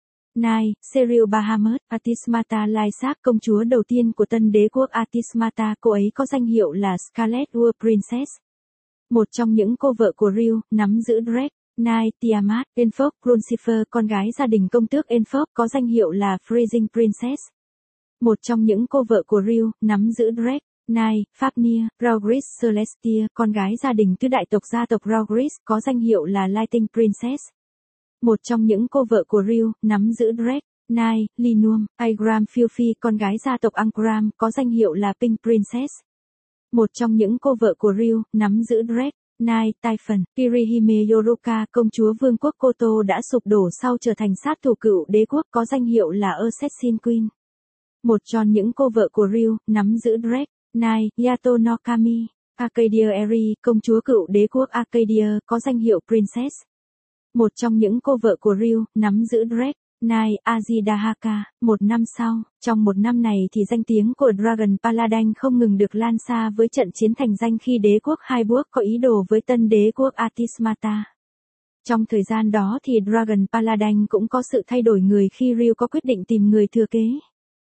Nai, Serial Bahamut, Atismata Lysak, công chúa đầu tiên của Tân Đế quốc Atismata, cô ấy có danh hiệu là Scarlet War Princess. Một trong những cô vợ của Ryu, nắm giữ Drake. Nai, Tiamat, Enfoc, Crucifer, con gái gia đình công tước Enfoc, có danh hiệu là Freezing Princess. Một trong những cô vợ của Ryu, nắm giữ Drake. Nai, Fafnir, Rogris Celestia, con gái gia đình tứ đại tộc gia tộc Rogris, có danh hiệu là Lighting Princess. Một trong những cô vợ của Ryu, nắm giữ Drake. Nai, Linum, Igram Filfi, con gái gia tộc Angram, có danh hiệu là Pink Princess. Một trong những cô vợ của Ryu, nắm giữ Drake. Nai, Typhon, Kirihime Yoruka, công chúa vương quốc Koto đã sụp đổ sau trở thành sát thủ cựu đế quốc, có danh hiệu là Assassin Queen. Một trong những cô vợ của Ryu, nắm giữ Drake. Nai, Yato no Kami, Arcadia Eri, công chúa cựu đế quốc Arcadia, có danh hiệu Princess. Một trong những cô vợ của Ryu, nắm giữ Drake. Nai, Azidahaka. Một năm sau, trong một năm này thì danh tiếng của Dragon Paladin không ngừng được lan xa với trận chiến thành danh khi đế quốc hai quốc có ý đồ với Tân Đế quốc Atismata. Trong thời gian đó thì Dragon Paladin cũng có sự thay đổi người khi Ryu có quyết định tìm người thừa kế.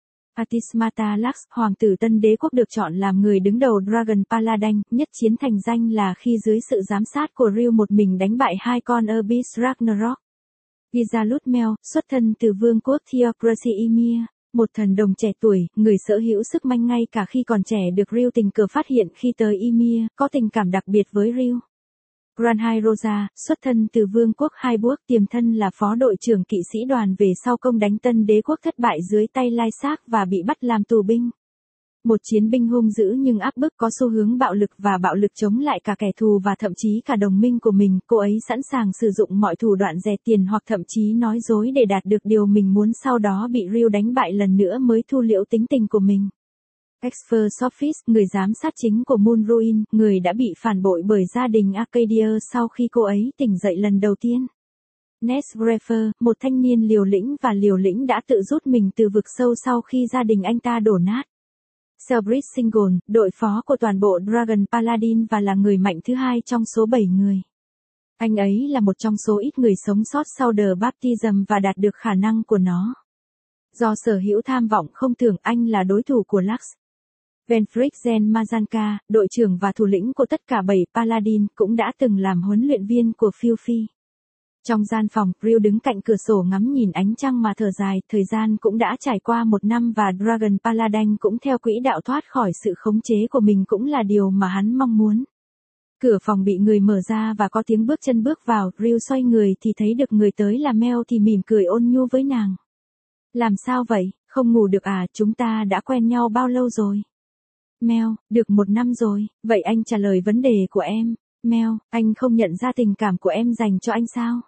Atismata Lux, hoàng tử Tân Đế quốc được chọn làm người đứng đầu Dragon Paladin, nhất chiến thành danh là khi dưới sự giám sát của Ryu một mình đánh bại hai con Abyss Ragnarok. Gizalut Mel, xuất thân từ vương quốc Theocracy Ymir, một thần đồng trẻ tuổi, người sở hữu sức mạnh ngay cả khi còn trẻ được Ryu tình cờ phát hiện khi tới Ymir, có tình cảm đặc biệt với Ryu. Granhai Rosa, xuất thân từ vương quốc Hai Quốc, tiềm thân là phó đội trưởng kỵ sĩ đoàn về sau công đánh Tân Đế quốc thất bại dưới tay Lai Sắc và bị bắt làm tù binh. Một chiến binh hung dữ nhưng áp bức, có xu hướng bạo lực và bạo lực chống lại cả kẻ thù và thậm chí cả đồng minh của mình. Cô ấy sẵn sàng sử dụng mọi thủ đoạn rẻ tiền hoặc thậm chí nói dối để đạt được điều mình muốn, sau đó bị Ryu đánh bại lần nữa mới thu liễm tính tình của mình. Expert Sophist, người giám sát chính của Moon Ruin, người đã bị phản bội bởi gia đình Arcadia sau khi cô ấy tỉnh dậy lần đầu tiên. Ness Greffer, một thanh niên liều lĩnh đã tự rút mình từ vực sâu sau khi gia đình anh ta đổ nát. Selbridge Singon, đội phó của toàn bộ Dragon Paladin và là người mạnh thứ hai trong số 7 người. Anh ấy là một trong số ít người sống sót sau The Baptism và đạt được khả năng của nó. Do sở hữu tham vọng không tưởng, anh là đối thủ của Lux. Venfric Gen Mazanka, đội trưởng và thủ lĩnh của tất cả 7 Paladin, cũng đã từng làm huấn luyện viên của Filfi. Trong gian phòng, Ryu đứng cạnh cửa sổ ngắm nhìn ánh trăng mà thở dài, thời gian cũng đã trải qua 1 năm và Dragon Paladin cũng theo quỹ đạo thoát khỏi sự khống chế của mình, cũng là điều mà hắn mong muốn. Cửa phòng bị người mở ra và có tiếng bước chân bước vào, Ryu xoay người thì thấy được người tới là Mel thì mỉm cười ôn nhu với nàng. Làm sao vậy, không ngủ được à, chúng ta đã quen nhau bao lâu rồi? Mel, được 1 năm rồi, vậy anh trả lời vấn đề của em. Mel, anh không nhận ra tình cảm của em dành cho anh sao?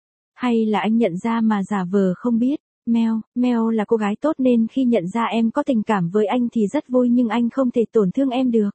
Hay là anh nhận ra mà giả vờ không biết? Mel là cô gái tốt nên khi nhận ra em có tình cảm với anh thì rất vui, nhưng anh không thể tổn thương em được.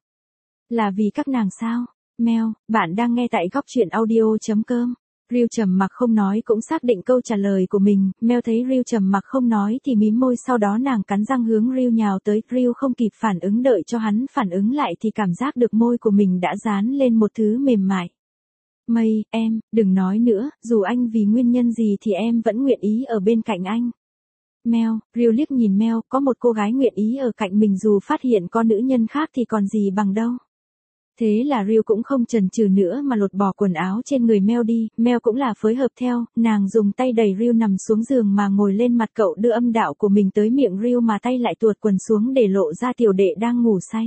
Là vì các nàng sao? Mel, bạn đang nghe tại góc truyện audio.com. Ryu trầm mặc không nói cũng xác định câu trả lời của mình. Mel thấy Ryu trầm mặc không nói thì mím môi, sau đó nàng cắn răng hướng Ryu nhào tới. Ryu không kịp phản ứng, đợi cho hắn phản ứng lại thì cảm giác được môi của mình đã dán lên một thứ mềm mại. Mây, em, đừng nói nữa, dù anh vì nguyên nhân gì thì em vẫn nguyện ý ở bên cạnh anh. Mel, Ryu liếc nhìn Mel, có một cô gái nguyện ý ở cạnh mình dù phát hiện có nữ nhân khác thì còn gì bằng đâu. Thế là Ryu cũng không chần chừ nữa mà lột bỏ quần áo trên người Mel đi. Mel cũng là phối hợp theo, nàng dùng tay đẩy Ryu nằm xuống giường mà ngồi lên mặt cậu, đưa âm đạo của mình tới miệng Ryu mà tay lại tuột quần xuống để lộ ra tiểu đệ đang ngủ say.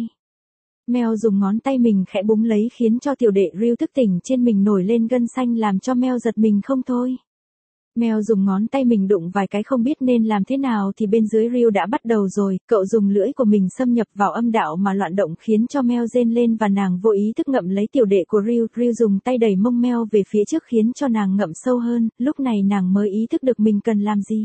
Mel dùng ngón tay mình khẽ búng lấy khiến cho tiểu đệ Ryu thức tỉnh, trên mình nổi lên gân xanh làm cho Mel giật mình không thôi. Mel dùng ngón tay mình đụng vài cái không biết nên làm thế nào thì bên dưới Ryu đã bắt đầu rồi, cậu dùng lưỡi của mình xâm nhập vào âm đạo mà loạn động khiến cho Mel rên lên và nàng vô ý thức ngậm lấy tiểu đệ của Ryu. Ryu dùng tay đẩy mông Mel về phía trước khiến cho nàng ngậm sâu hơn, lúc này nàng mới ý thức được mình cần làm gì.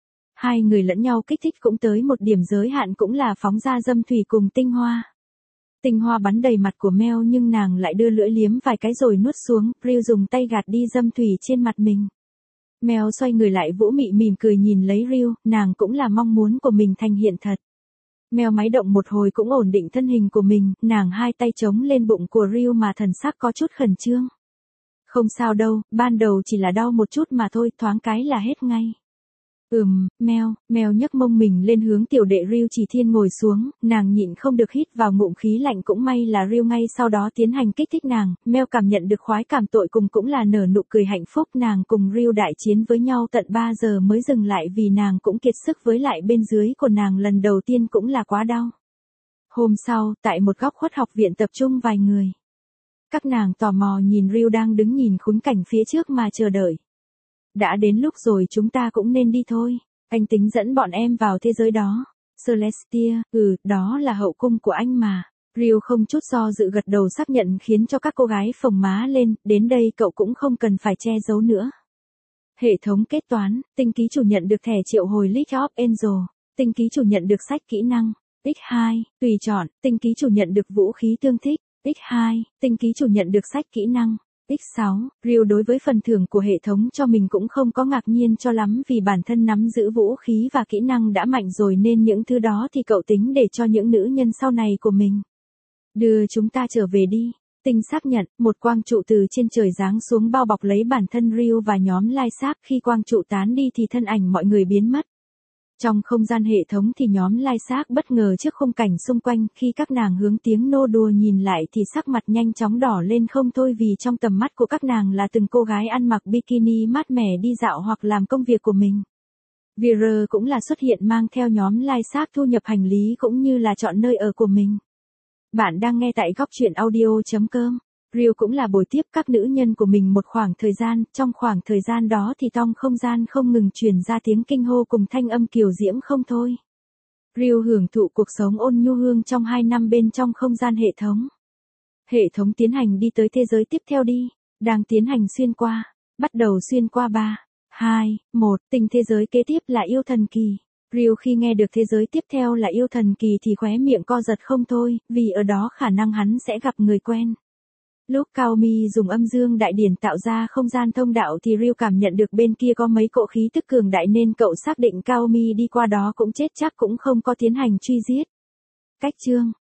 Hai người lẫn nhau kích thích cũng tới một điểm giới hạn, cũng là phóng ra dâm thủy cùng tinh hoa. Tinh hoa bắn đầy mặt của Mel nhưng nàng lại đưa lưỡi liếm vài cái rồi nuốt xuống. Ryu dùng tay gạt đi dâm thủy trên mặt mình. Mel xoay người lại vũ mị mỉm cười nhìn lấy Ryu, nàng cũng là mong muốn của mình thành hiện thật. Mel máy động một hồi cũng ổn định thân hình của mình, nàng hai tay chống lên bụng của Ryu mà thần sắc có chút khẩn trương. Không sao đâu, ban đầu chỉ là đau một chút mà thôi, thoáng cái là hết ngay. Mel nhấc mông mình lên hướng tiểu đệ Ryu Chỉ Thiên ngồi xuống, nàng nhịn không được hít vào ngụm khí lạnh, cũng may là Ryu ngay sau đó tiến hành kích thích nàng. Mel cảm nhận được khoái cảm tội cùng cũng là nở nụ cười hạnh phúc. Nàng cùng Ryu đại chiến với nhau tận 3 giờ mới dừng lại vì nàng cũng kiệt sức, với lại bên dưới của nàng lần đầu tiên cũng là quá đau. Hôm sau, tại một góc khuất học viện tập trung vài người. Các nàng tò mò nhìn Ryu đang đứng nhìn khung cảnh phía trước mà chờ đợi. Đã đến lúc rồi, chúng ta cũng nên đi thôi. Anh tính dẫn bọn em vào thế giới đó. Celestia, đó là hậu cung của anh mà. Ryu không chút do dự gật đầu xác nhận khiến cho các cô gái phồng má lên, đến đây cậu cũng không cần phải che giấu nữa. Hệ thống kết toán, tinh ký chủ nhận được thẻ triệu hồi League of Angel, tinh ký chủ nhận được sách kỹ năng, x2, tùy chọn, tinh ký chủ nhận được vũ khí tương thích, x2, tinh ký chủ nhận được sách kỹ năng. X6, Ryu đối với phần thưởng của hệ thống cho mình cũng không có ngạc nhiên cho lắm vì bản thân nắm giữ vũ khí và kỹ năng đã mạnh rồi nên những thứ đó thì cậu tính để cho những nữ nhân sau này của mình. Đưa chúng ta trở về đi. Tinh xác nhận, một quang trụ từ trên trời giáng xuống bao bọc lấy bản thân Ryu và nhóm lai xác, khi quang trụ tán đi thì thân ảnh mọi người biến mất. Trong không gian hệ thống thì nhóm lai xác bất ngờ trước khung cảnh xung quanh, khi các nàng hướng tiếng nô đùa nhìn lại thì sắc mặt nhanh chóng đỏ lên không thôi vì trong tầm mắt của các nàng là từng cô gái ăn mặc bikini mát mẻ đi dạo hoặc làm công việc của mình. Vera cũng là xuất hiện mang theo nhóm lai xác thu nhập hành lý cũng như là chọn nơi ở của mình. Bạn đang nghe tại góc truyện audio.com. Ryu cũng là bồi tiếp các nữ nhân của mình một khoảng thời gian, trong khoảng thời gian đó thì trong không gian không ngừng truyền ra tiếng kinh hô cùng thanh âm kiều diễm không thôi. Ryu hưởng thụ cuộc sống ôn nhu hương trong 2 năm bên trong không gian hệ thống. Hệ thống tiến hành đi tới thế giới tiếp theo đi. Đang tiến hành xuyên qua. Bắt đầu xuyên qua 3, 2, 1. Tình thế giới kế tiếp là yêu thần kỳ. Ryu khi nghe được thế giới tiếp theo là yêu thần kỳ thì khóe miệng co giật không thôi, vì ở đó khả năng hắn sẽ gặp người quen. Lúc Kaomi dùng âm dương đại điển tạo ra không gian thông đạo thì Ryu cảm nhận được bên kia có mấy cỗ khí tức cường đại nên cậu xác định Kaomi đi qua đó cũng chết chắc cũng không có tiến hành truy giết. Cách chương